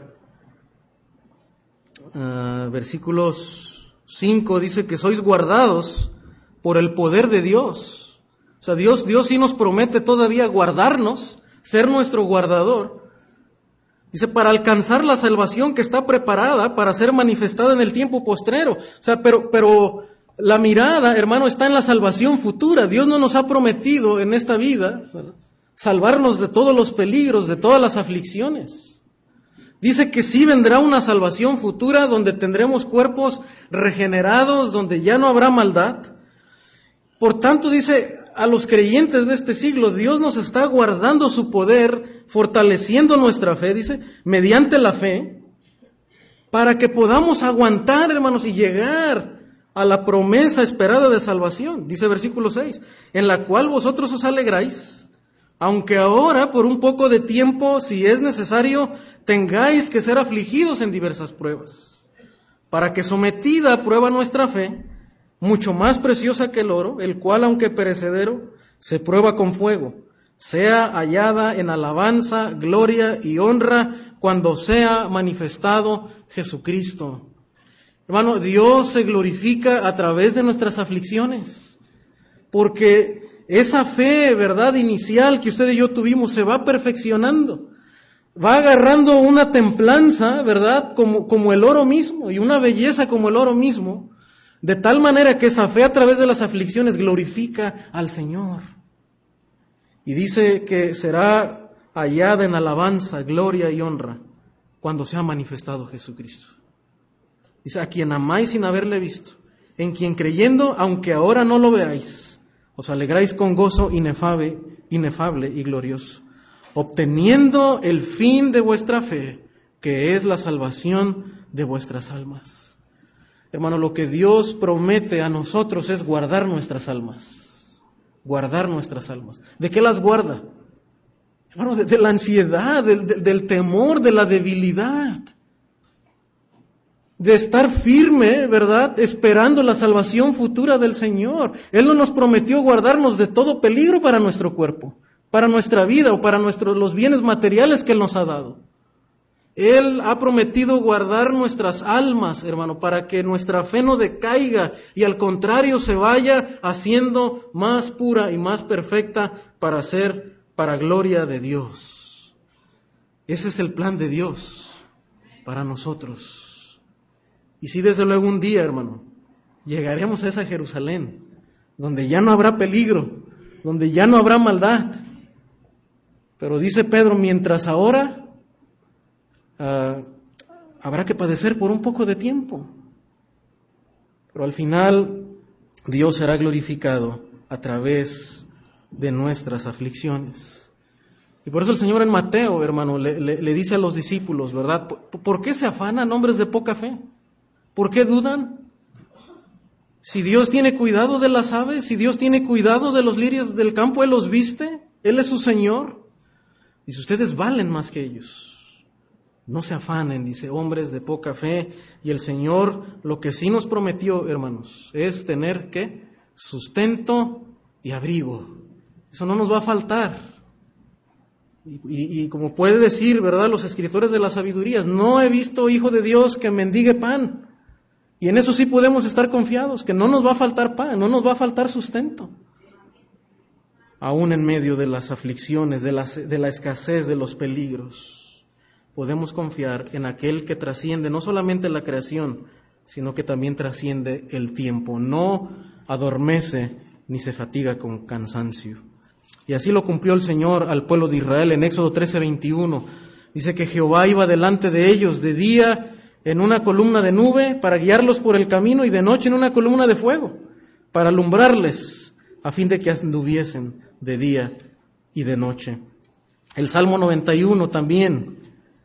Versículos 5 dice que sois guardados por el poder de Dios. O sea, Dios sí nos promete todavía guardarnos, ser nuestro guardador. Dice, para alcanzar la salvación que está preparada para ser manifestada en el tiempo postrero. O sea, pero la mirada, hermano, está en la salvación futura. Dios no nos ha prometido en esta vida, ¿verdad?, salvarnos de todos los peligros, de todas las aflicciones. Dice que sí vendrá una salvación futura donde tendremos cuerpos regenerados, donde ya no habrá maldad. Por tanto, dice, a los creyentes de este siglo, Dios nos está guardando su poder, fortaleciendo nuestra fe, dice, mediante la fe, para que podamos aguantar, hermanos, y llegar a la promesa esperada de salvación. Dice versículo 6, en la cual vosotros os alegráis, aunque ahora por un poco de tiempo, si es necesario, tengáis que ser afligidos en diversas pruebas, para que sometida a prueba nuestra fe, mucho más preciosa que el oro, el cual aunque perecedero, se prueba con fuego, sea hallada en alabanza, gloria y honra cuando sea manifestado Jesucristo. Hermano, Dios se glorifica a través de nuestras aflicciones, porque esa fe, verdad, inicial que usted y yo tuvimos se va perfeccionando, va agarrando una templanza, verdad, como el oro mismo, y una belleza como el oro mismo, de tal manera que esa fe a través de las aflicciones glorifica al Señor. Y dice que será hallada en alabanza, gloria y honra cuando sea manifestado Jesucristo. Dice, a quien amáis sin haberle visto, en quien creyendo, aunque ahora no lo veáis, os alegráis con gozo inefable y glorioso, obteniendo el fin de vuestra fe, que es la salvación de vuestras almas. Hermano, lo que Dios promete a nosotros es guardar nuestras almas. Guardar nuestras almas. ¿De qué las guarda? Hermano, de la ansiedad, del temor, de la debilidad. De estar firme, ¿verdad?, esperando la salvación futura del Señor. Él no nos prometió guardarnos de todo peligro para nuestro cuerpo, para nuestra vida o para los bienes materiales que Él nos ha dado. Él ha prometido guardar nuestras almas, hermano, para que nuestra fe no decaiga y al contrario se vaya haciendo más pura y más perfecta para gloria de Dios. Ese es el plan de Dios para nosotros. Y sí, desde luego un día, hermano, llegaremos a esa Jerusalén, donde ya no habrá peligro, donde ya no habrá maldad. Pero dice Pedro, mientras ahora habrá que padecer por un poco de tiempo. Pero al final Dios será glorificado a través de nuestras aflicciones. Y por eso el Señor en Mateo, hermano, le dice a los discípulos, ¿verdad? ¿Por qué se afanan hombres de poca fe? ¿Por qué dudan? Si Dios tiene cuidado de las aves, si Dios tiene cuidado de los lirios del campo, Él los viste, Él es su Señor. Dice, ustedes valen más que ellos. No se afanen, dice, hombres de poca fe. Y el Señor lo que sí nos prometió, hermanos, es tener, ¿qué? Sustento y abrigo. Eso no nos va a faltar. Y como puede decir, ¿verdad?, los escritores de las sabidurías, no he visto hijo de Dios que mendigue pan. Y en eso sí podemos estar confiados, que no nos va a faltar pan, no nos va a faltar sustento. Aún en medio de las aflicciones, de la escasez, de los peligros, podemos confiar en aquel que trasciende no solamente la creación, sino que también trasciende el tiempo. No adormece ni se fatiga con cansancio. Y así lo cumplió el Señor al pueblo de Israel en Éxodo 13:21. Dice que Jehová iba delante de ellos de día en una columna de nube para guiarlos por el camino y de noche en una columna de fuego para alumbrarles a fin de que anduviesen de día y de noche. El Salmo 91 también.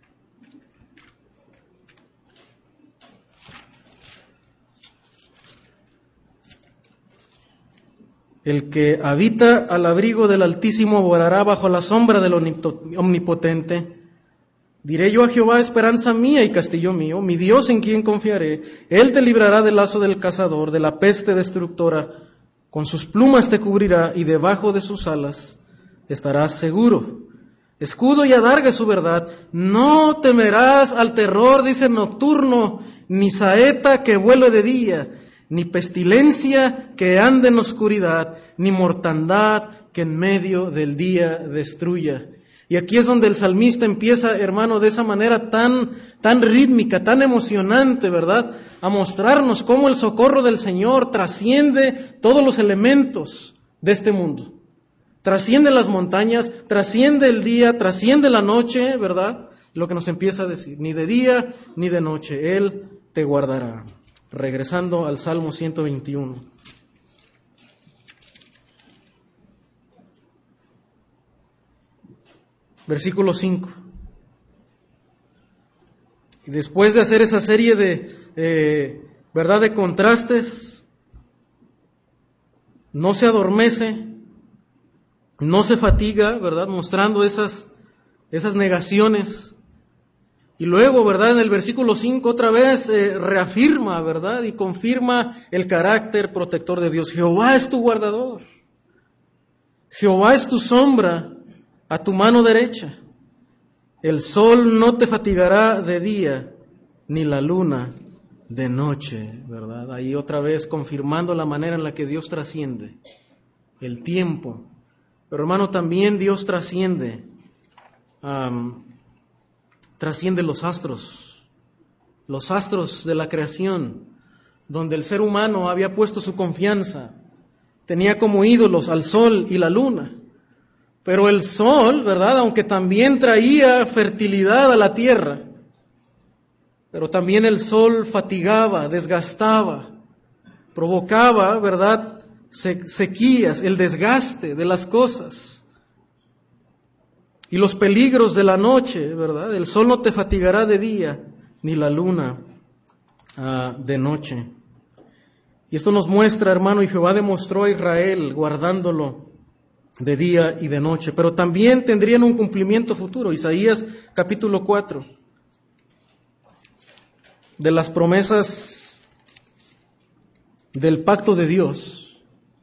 El que habita al abrigo del Altísimo morará bajo la sombra del Omnipotente. Diré yo a Jehová, esperanza mía y castillo mío, mi Dios en quien confiaré. Él te librará del lazo del cazador, de la peste destructora. Con sus plumas te cubrirá y debajo de sus alas estarás seguro. Escudo y adarga es su verdad. No temerás al terror, dice, nocturno, ni saeta que vuele de día, ni pestilencia que ande en oscuridad, ni mortandad que en medio del día destruya. Y aquí es donde el salmista empieza, hermano, de esa manera tan rítmica, tan emocionante, ¿verdad?, a mostrarnos cómo el socorro del Señor trasciende todos los elementos de este mundo. Trasciende las montañas, trasciende el día, trasciende la noche, ¿verdad? Lo que nos empieza a decir, ni de día ni de noche, Él te guardará. Regresando al Salmo 121. Versículo 5. Y después de hacer esa serie ¿verdad?, de contrastes, no se adormece, no se fatiga, ¿verdad?, mostrando esas negaciones. Y luego, ¿verdad?, en el versículo 5 otra vez reafirma, ¿verdad?, y confirma el carácter protector de Dios. Jehová es tu guardador. Jehová es tu sombra a tu mano derecha. El sol no te fatigará de día, ni la luna de noche, ¿verdad? Ahí otra vez confirmando la manera en la que Dios trasciende el tiempo. Pero hermano, también Dios trasciende los astros de la creación, donde el ser humano había puesto su confianza, tenía como ídolos al sol y la luna. Pero el sol, ¿verdad?, aunque también traía fertilidad a la tierra, pero también el sol fatigaba, desgastaba, provocaba, ¿verdad?, sequías, el desgaste de las cosas. Y los peligros de la noche, ¿verdad? El sol no te fatigará de día, ni la luna de noche. Y esto nos muestra, hermano, y Jehová demostró a Israel guardándolo de día y de noche. Pero también tendrían un cumplimiento futuro. Isaías capítulo 4. De las promesas del pacto de Dios.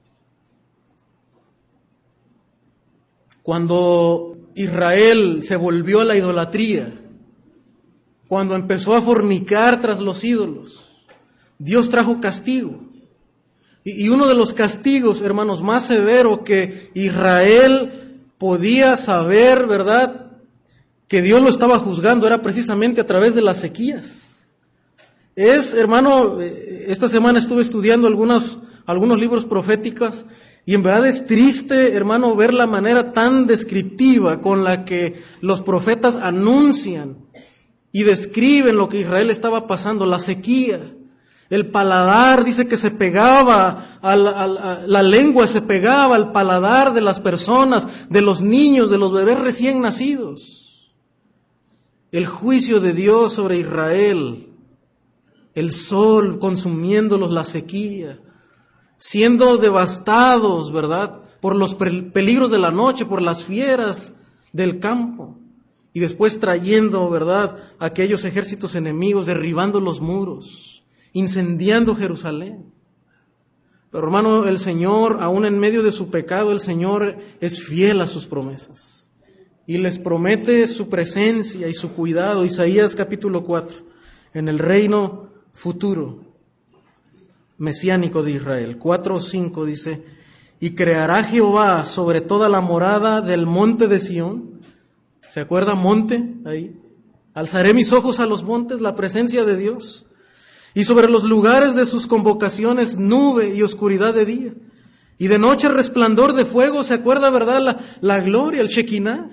Cuando Israel se volvió a la idolatría, cuando empezó a fornicar tras los ídolos, Dios trajo castigo. Y uno de los castigos, hermanos, más severo que Israel podía saber, ¿verdad?, que Dios lo estaba juzgando era precisamente a través de las sequías. Hermano, esta semana estuve estudiando algunos libros proféticos y en verdad es triste, hermano, ver la manera tan descriptiva con la que los profetas anuncian y describen lo que Israel estaba pasando, la sequía. El paladar dice que se pegaba, la lengua se pegaba al paladar de las personas, de los niños, de los bebés recién nacidos. El juicio de Dios sobre Israel, el sol consumiéndolos, la sequía, siendo devastados, ¿verdad?, por los peligros de la noche, por las fieras del campo, y después trayendo, ¿verdad?, aquellos ejércitos enemigos, derribando los muros, incendiando Jerusalén. Pero hermano, el Señor, aún en medio de su pecado, el Señor es fiel a sus promesas y les promete su presencia y su cuidado. Isaías capítulo 4, en el reino futuro mesiánico de Israel. 4:5 dice: y creará Jehová sobre toda la morada del monte de Sión. ¿Se acuerda monte ahí? Alzaré mis ojos a los montes, la presencia de Dios. Y sobre los lugares de sus convocaciones, nube y oscuridad de día. Y de noche resplandor de fuego. ¿Se acuerda, verdad? La gloria, el Shekinah.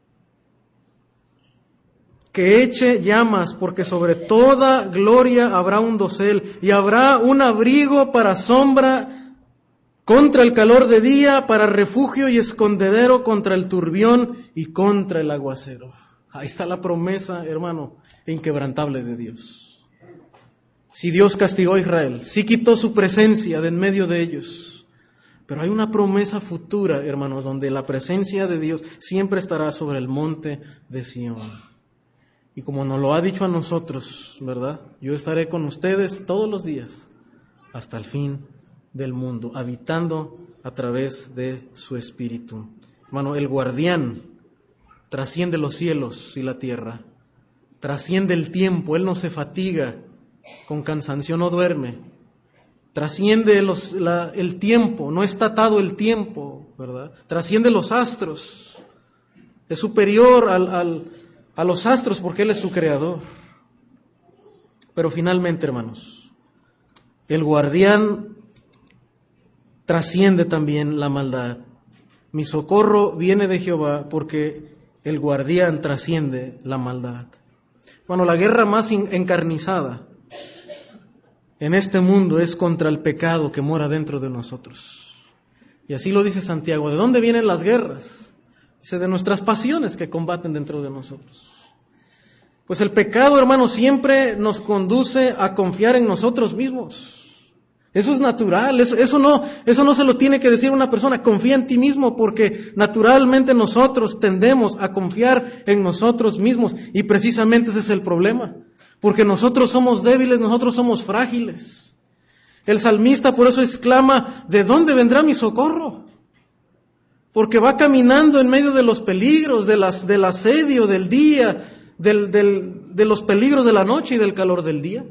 Que eche llamas, porque sobre toda gloria habrá un dosel, y habrá un abrigo para sombra contra el calor de día, para refugio y escondedero contra el turbión y contra el aguacero. Ahí está la promesa, hermano, inquebrantable de Dios. Si Dios castigó a Israel, sí quitó su presencia de en medio de ellos, pero hay una promesa futura, hermano, donde la presencia de Dios siempre estará sobre el monte de Sión. Y como nos lo ha dicho a nosotros, ¿verdad? Yo estaré con ustedes todos los días hasta el fin del mundo, habitando a través de su Espíritu. Hermano, el guardián trasciende los cielos y la tierra, trasciende el tiempo, Él no se fatiga con cansancio, no duerme, trasciende el tiempo, no está atado el tiempo, ¿verdad? Trasciende los astros, es superior a los astros porque Él es su creador. Pero finalmente, hermanos, el guardián trasciende también la maldad. Mi socorro viene de Jehová, porque el guardián trasciende la maldad. Bueno, la guerra más encarnizada en este mundo es contra el pecado que mora dentro de nosotros. Y así lo dice Santiago. ¿De dónde vienen las guerras? Dice, de nuestras pasiones que combaten dentro de nosotros. Pues el pecado, hermano, siempre nos conduce a confiar en nosotros mismos. Eso es natural, eso no se lo tiene que decir una persona, confía en ti mismo, porque naturalmente nosotros tendemos a confiar en nosotros mismos, y precisamente ese es el problema, porque nosotros somos débiles, nosotros somos frágiles. El salmista por eso exclama, ¿de dónde vendrá mi socorro? Porque va caminando en medio de los peligros, del asedio del día, de los peligros de la noche y del calor del día,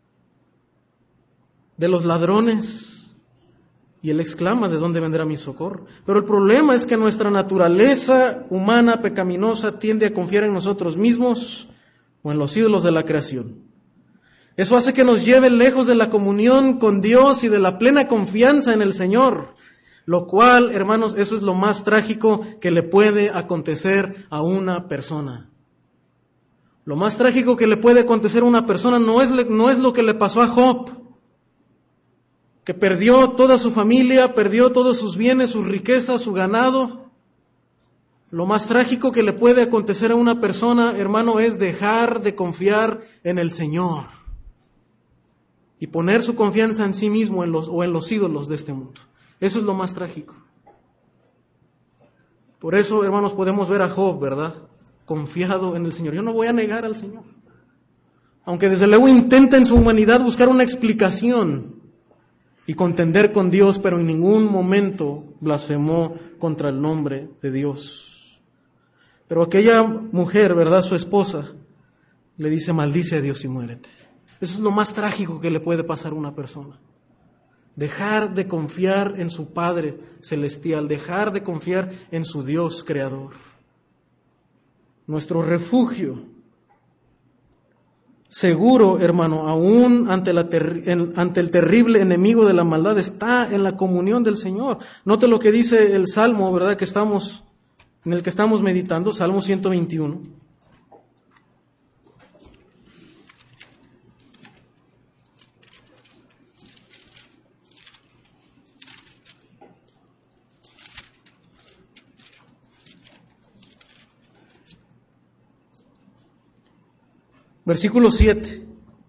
de los ladrones, y él exclama, ¿de dónde vendrá mi socorro? Pero el problema es que nuestra naturaleza humana pecaminosa tiende a confiar en nosotros mismos o en los ídolos de la creación. Eso hace que nos lleve lejos de la comunión con Dios y de la plena confianza en el Señor, lo cual, hermanos, eso es lo más trágico que le puede acontecer a una persona. Lo más trágico que le puede acontecer a una persona no es lo que le pasó a Job, que perdió toda su familia, perdió todos sus bienes, sus riquezas, su ganado. Lo más trágico que le puede acontecer a una persona, hermano, es dejar de confiar en el Señor y poner su confianza en sí mismo o en los ídolos de este mundo. Eso es lo más trágico. Por eso, hermanos, podemos ver a Job, ¿verdad?, confiado en el Señor. Yo no voy a negar al Señor, aunque desde luego intenta en su humanidad buscar una explicación y contender con Dios, pero en ningún momento blasfemó contra el nombre de Dios. Pero aquella mujer, ¿verdad?, su esposa, le dice, maldice a Dios y muérete. Eso es lo más trágico que le puede pasar a una persona. Dejar de confiar en su Padre Celestial, dejar de confiar en su Dios Creador. nuestro refugio seguro, hermano, aún ante el terrible enemigo de la maldad, está en la comunión del Señor. Note lo que dice el Salmo, ¿verdad?, en el que estamos meditando, Salmo 121. Versículo 7.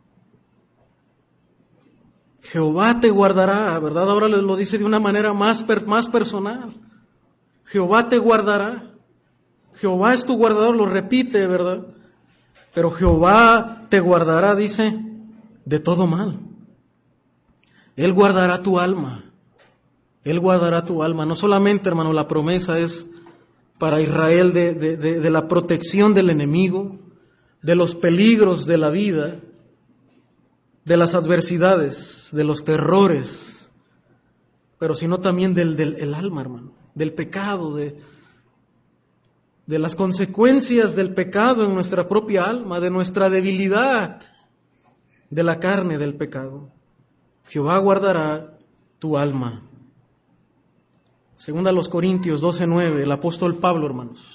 Jehová te guardará, ¿verdad? Ahora lo dice de una manera más personal. Jehová te guardará. Jehová es tu guardador, lo repite, ¿verdad? Pero Jehová te guardará, dice, de todo mal. Él guardará tu alma. Él guardará tu alma. No solamente, hermano, la promesa es para Israel de la protección del enemigo, de los peligros de la vida, de las adversidades, de los terrores, pero sino también del alma, hermano, del pecado, de las consecuencias del pecado en nuestra propia alma, de nuestra debilidad, de la carne del pecado. Jehová guardará tu alma. Segunda a los Corintios 12:9, el apóstol Pablo, hermanos,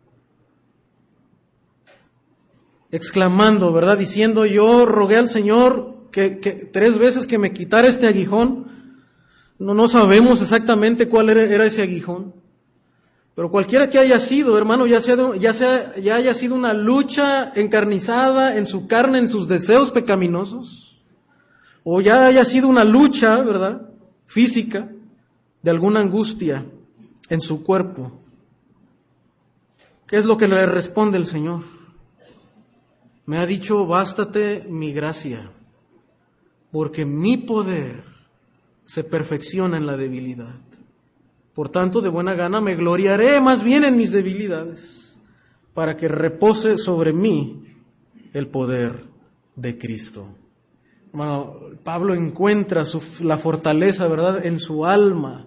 exclamando, ¿verdad?, diciendo: yo rogué al Señor que 3 veces que me quitara este aguijón. No sabemos exactamente cuál era ese aguijón, pero cualquiera que haya sido, hermano, ya haya sido una lucha encarnizada en su carne, en sus deseos pecaminosos, o ya haya sido una lucha, ¿verdad?, física, de alguna angustia en su cuerpo. ¿Qué es lo que le responde el Señor? Me ha dicho: bástate mi gracia, porque mi poder se perfecciona en la debilidad. Por tanto, de buena gana me gloriaré más bien en mis debilidades, para que repose sobre mí el poder de Cristo. Hermano, Pablo encuentra la fortaleza, ¿verdad?, en su alma,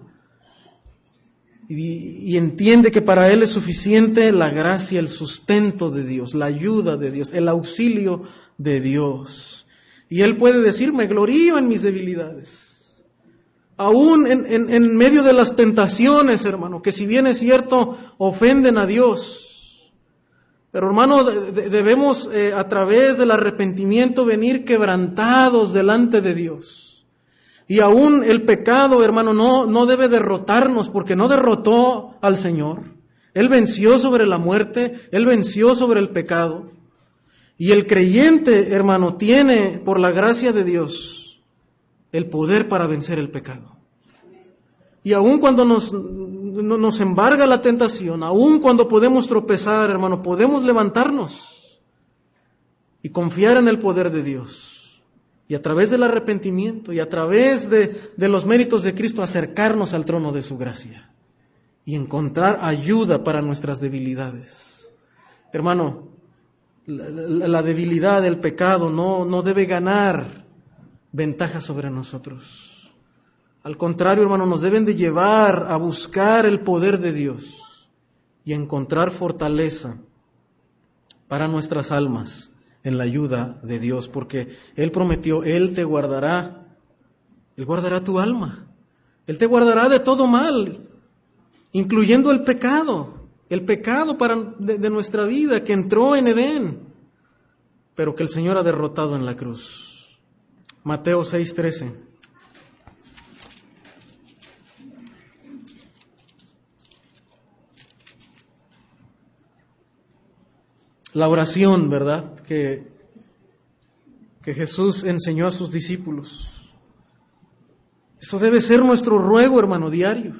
y entiende que para él es suficiente la gracia, el sustento de Dios, la ayuda de Dios, el auxilio de Dios. Y él puede decir: me glorío en mis debilidades. Aún en medio de las tentaciones, hermano, que si bien es cierto, ofenden a Dios. Pero, hermano, debemos a través del arrepentimiento venir quebrantados delante de Dios. Y aún el pecado, hermano, no debe derrotarnos, porque no derrotó al Señor. Él venció sobre la muerte, Él venció sobre el pecado. Y el creyente, hermano, tiene, por la gracia de Dios, el poder para vencer el pecado. Y aún cuando nos embarga la tentación, aún cuando podemos tropezar, hermano, podemos levantarnos y confiar en el poder de Dios. Y a través del arrepentimiento y a través de los méritos de Cristo, acercarnos al trono de su gracia y encontrar ayuda para nuestras debilidades. Hermano, la debilidad del pecado no debe ganar ventaja sobre nosotros. Al contrario, hermano, nos deben de llevar a buscar el poder de Dios y a encontrar fortaleza para nuestras almas en la ayuda de Dios, porque Él prometió: Él te guardará, Él guardará tu alma, Él te guardará de todo mal, incluyendo el pecado de nuestra vida que entró en Edén, pero que el Señor ha derrotado en la cruz. Mateo 6:13. La oración, ¿verdad?, que Jesús enseñó a sus discípulos. Eso debe ser nuestro ruego, hermano, diario.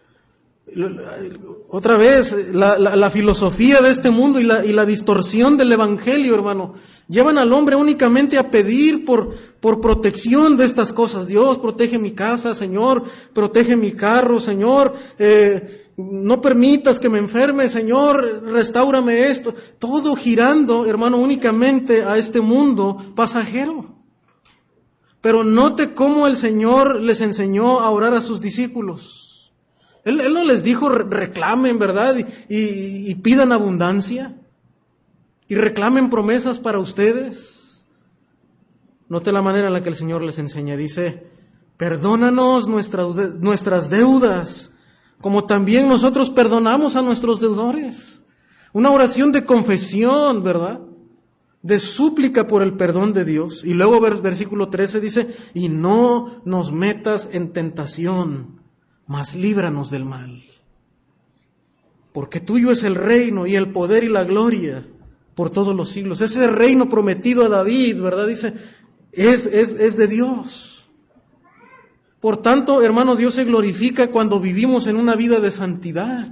Otra vez, la filosofía de este mundo y la distorsión del Evangelio, hermano, llevan al hombre únicamente a pedir por protección de estas cosas. Dios, protege mi casa, Señor, protege mi carro, Señor, no permitas que me enferme, Señor, restáurame esto. Todo girando, hermano, únicamente a este mundo pasajero. Pero note cómo el Señor les enseñó a orar a sus discípulos. Él no les dijo: reclamen, ¿verdad?, y pidan abundancia. y reclamen promesas para ustedes. Note la manera en la que el Señor les enseña. Dice, perdónanos nuestras deudas, como también nosotros perdonamos a nuestros deudores. Una oración de confesión, ¿verdad? De súplica por el perdón de Dios. Y luego versículo 13 dice, y no nos metas en tentación, mas líbranos del mal. Porque tuyo es el reino y el poder y la gloria por todos los siglos. Ese reino prometido a David, ¿verdad? Dice, es de Dios. Por tanto, hermano, Dios se glorifica cuando vivimos en una vida de santidad.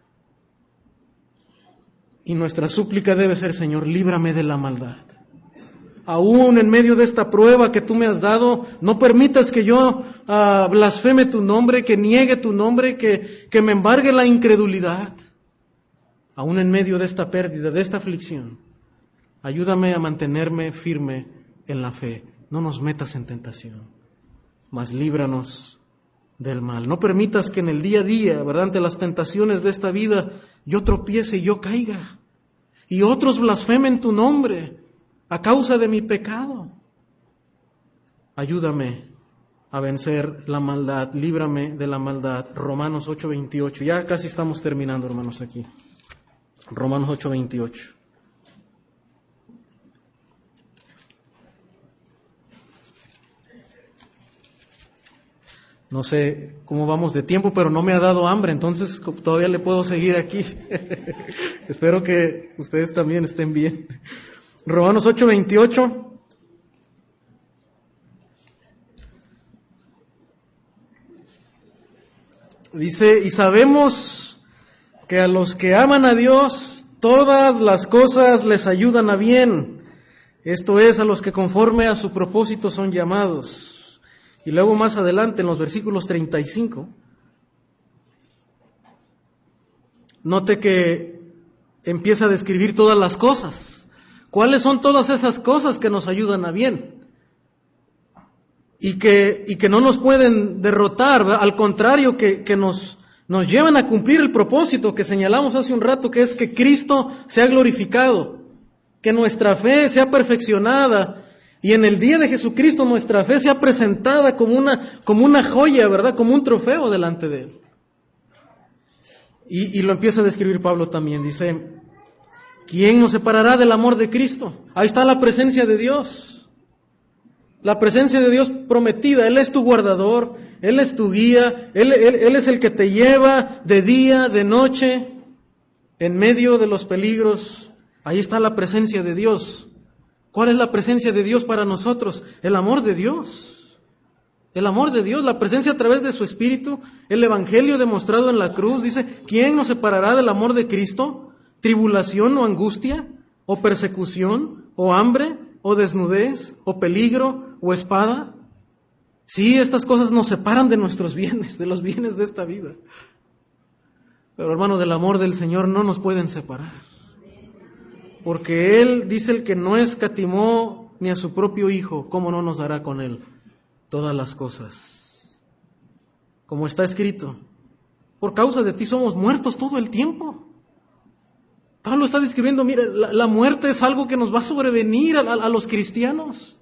Y nuestra súplica debe ser, Señor, líbrame de la maldad. Aún en medio de esta prueba que tú me has dado, no permitas que yo blasfeme tu nombre, que niegue tu nombre, que me embargue la incredulidad. Aún en medio de esta pérdida, de esta aflicción, ayúdame a mantenerme firme en la fe. No nos metas en tentación, mas líbranos del mal. No permitas que en el día a día, ¿verdad?, ante las tentaciones de esta vida, yo tropiece y yo caiga. Y otros blasfemen tu nombre a causa de mi pecado. Ayúdame a vencer la maldad, líbrame de la maldad. Romanos 8:28. Ya casi estamos terminando, hermanos, aquí. Romanos 8:28. No sé cómo vamos de tiempo, pero no me ha dado hambre, entonces todavía le puedo seguir aquí. Espero que ustedes también estén bien. Romanos 8:28. Dice, y sabemos que a los que aman a Dios, todas las cosas les ayudan a bien. Esto es, a los que conforme a su propósito son llamados. Y luego más adelante, en los versículos 35, note que empieza a describir todas las cosas. ¿Cuáles son todas esas cosas que nos ayudan a bien? Y que no nos pueden derrotar, ¿verdad? Al contrario, que nos llevan a cumplir el propósito que señalamos hace un rato, que es que Cristo sea glorificado, que nuestra fe sea perfeccionada, y en el día de Jesucristo nuestra fe sea presentada como una joya, ¿verdad? Como un trofeo delante de Él. Y lo empieza a describir Pablo también. Dice, ¿quién nos separará del amor de Cristo? Ahí está la presencia de Dios. La presencia de Dios prometida. Él es tu guardador, Él es tu guía, Él es el que te lleva de día, de noche, en medio de los peligros. Ahí está la presencia de Dios. ¿Cuál es la presencia de Dios para nosotros? El amor de Dios. El amor de Dios, la presencia a través de su Espíritu, el Evangelio demostrado en la cruz. Dice, ¿quién nos separará del amor de Cristo? ¿Tribulación o angustia? ¿O persecución? ¿O hambre? ¿O desnudez? ¿O peligro? ¿O espada? Sí, estas cosas nos separan de nuestros bienes, de los bienes de esta vida. Pero hermano, del amor del Señor no nos pueden separar. Porque Él, dice el que no escatimó ni a su propio Hijo, ¿cómo no nos dará con Él todas las cosas? Como está escrito, por causa de ti somos muertos todo el tiempo. Pablo está describiendo, mire, la muerte es algo que nos va a sobrevenir a los cristianos.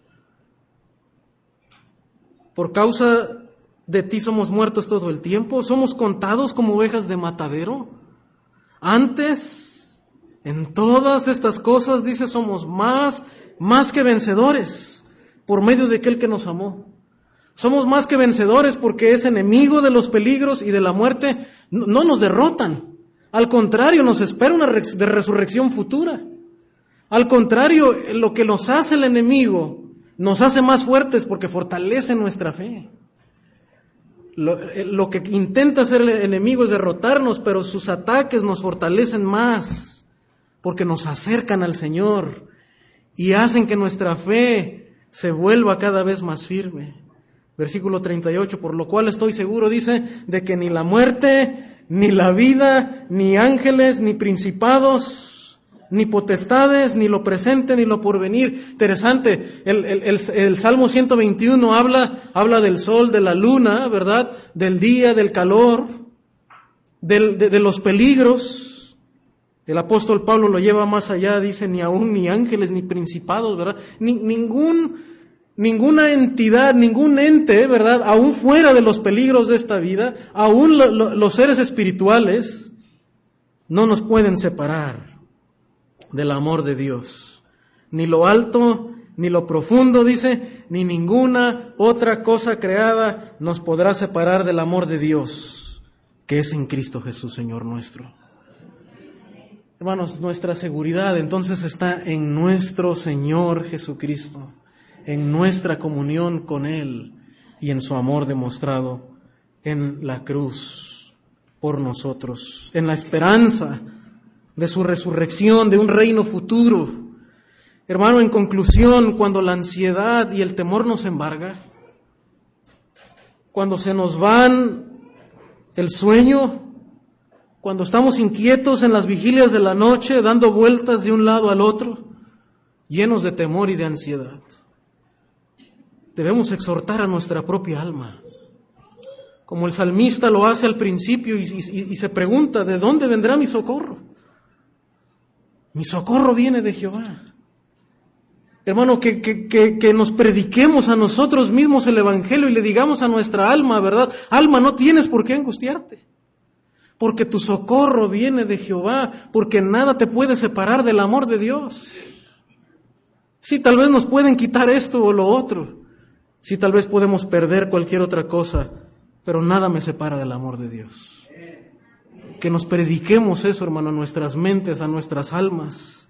Por causa de ti somos muertos todo el tiempo, somos contados como ovejas de matadero. Antes, en todas estas cosas, dice, somos más que vencedores por medio de aquel que nos amó. Somos más que vencedores porque es enemigo de los peligros y de la muerte. No nos derrotan. Al contrario, nos espera una resurrección futura. Al contrario, lo que nos hace el enemigo nos hace más fuertes porque fortalece nuestra fe. Lo que intenta hacer el enemigo es derrotarnos, pero sus ataques nos fortalecen más. Porque nos acercan al Señor y hacen que nuestra fe se vuelva cada vez más firme. Versículo 38, por lo cual estoy seguro, dice, de que ni la muerte, ni la vida, ni ángeles, ni principados, ni potestades, ni lo presente, ni lo porvenir. Interesante, el Salmo 121 habla del sol, de la luna, ¿verdad? Del día, del calor, de los peligros. El apóstol Pablo lo lleva más allá, dice, ni aún ni ángeles ni principados, ¿verdad? Ninguna entidad, ningún ente, ¿verdad? Aún fuera de los peligros de esta vida, aún los seres espirituales no nos pueden separar del amor de Dios. Ni lo alto, ni lo profundo, dice, ni ninguna otra cosa creada nos podrá separar del amor de Dios, que es en Cristo Jesús, Señor nuestro. Hermanos, nuestra seguridad entonces está en nuestro Señor Jesucristo, en nuestra comunión con Él y en su amor demostrado en la cruz por nosotros, en la esperanza de su resurrección, de un reino futuro. Hermano, en conclusión, cuando la ansiedad y el temor nos embarga, cuando se nos van el sueño, cuando estamos inquietos en las vigilias de la noche, dando vueltas de un lado al otro, llenos de temor y de ansiedad, debemos exhortar a nuestra propia alma, como el salmista lo hace al principio y se pregunta, ¿de dónde vendrá mi socorro? Mi socorro viene de Jehová. Hermano, que nos prediquemos a nosotros mismos el Evangelio y le digamos a nuestra alma, ¿verdad? Alma, no tienes por qué angustiarte, porque tu socorro viene de Jehová, porque nada te puede separar del amor de Dios. Sí, tal vez nos pueden quitar esto o lo otro, sí, tal vez podemos perder cualquier otra cosa, pero nada me separa del amor de Dios. Que nos prediquemos eso, hermano, a nuestras mentes, a nuestras almas.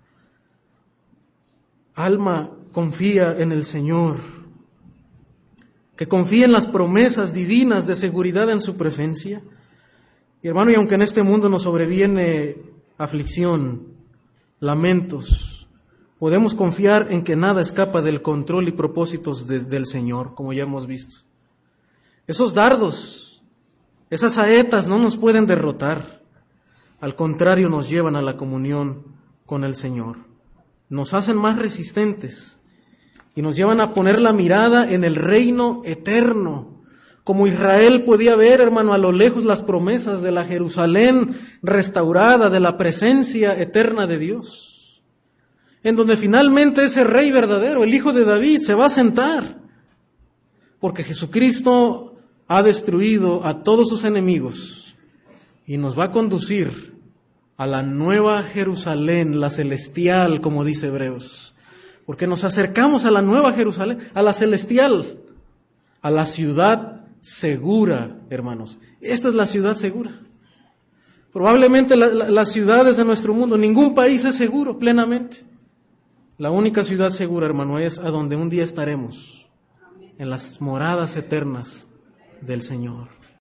Alma, confía en el Señor, que confía en las promesas divinas de seguridad en su presencia. Y hermano, y aunque en este mundo nos sobreviene aflicción, lamentos, podemos confiar en que nada escapa del control y propósitos del Señor, como ya hemos visto. Esos dardos, esas saetas no nos pueden derrotar, al contrario nos llevan a la comunión con el Señor. Nos hacen más resistentes y nos llevan a poner la mirada en el reino eterno. Como Israel podía ver, hermano, a lo lejos las promesas de la Jerusalén restaurada, de la presencia eterna de Dios, en donde finalmente ese rey verdadero, el Hijo de David, se va a sentar, porque Jesucristo ha destruido a todos sus enemigos y nos va a conducir a la nueva Jerusalén, la celestial, como dice Hebreos, porque nos acercamos a la nueva Jerusalén, a la celestial, a la ciudad segura, hermanos. Esta es la ciudad segura. Probablemente las ciudades de nuestro mundo, ningún país es seguro plenamente. La única ciudad segura, hermano, es a donde un día estaremos, en las moradas eternas del Señor.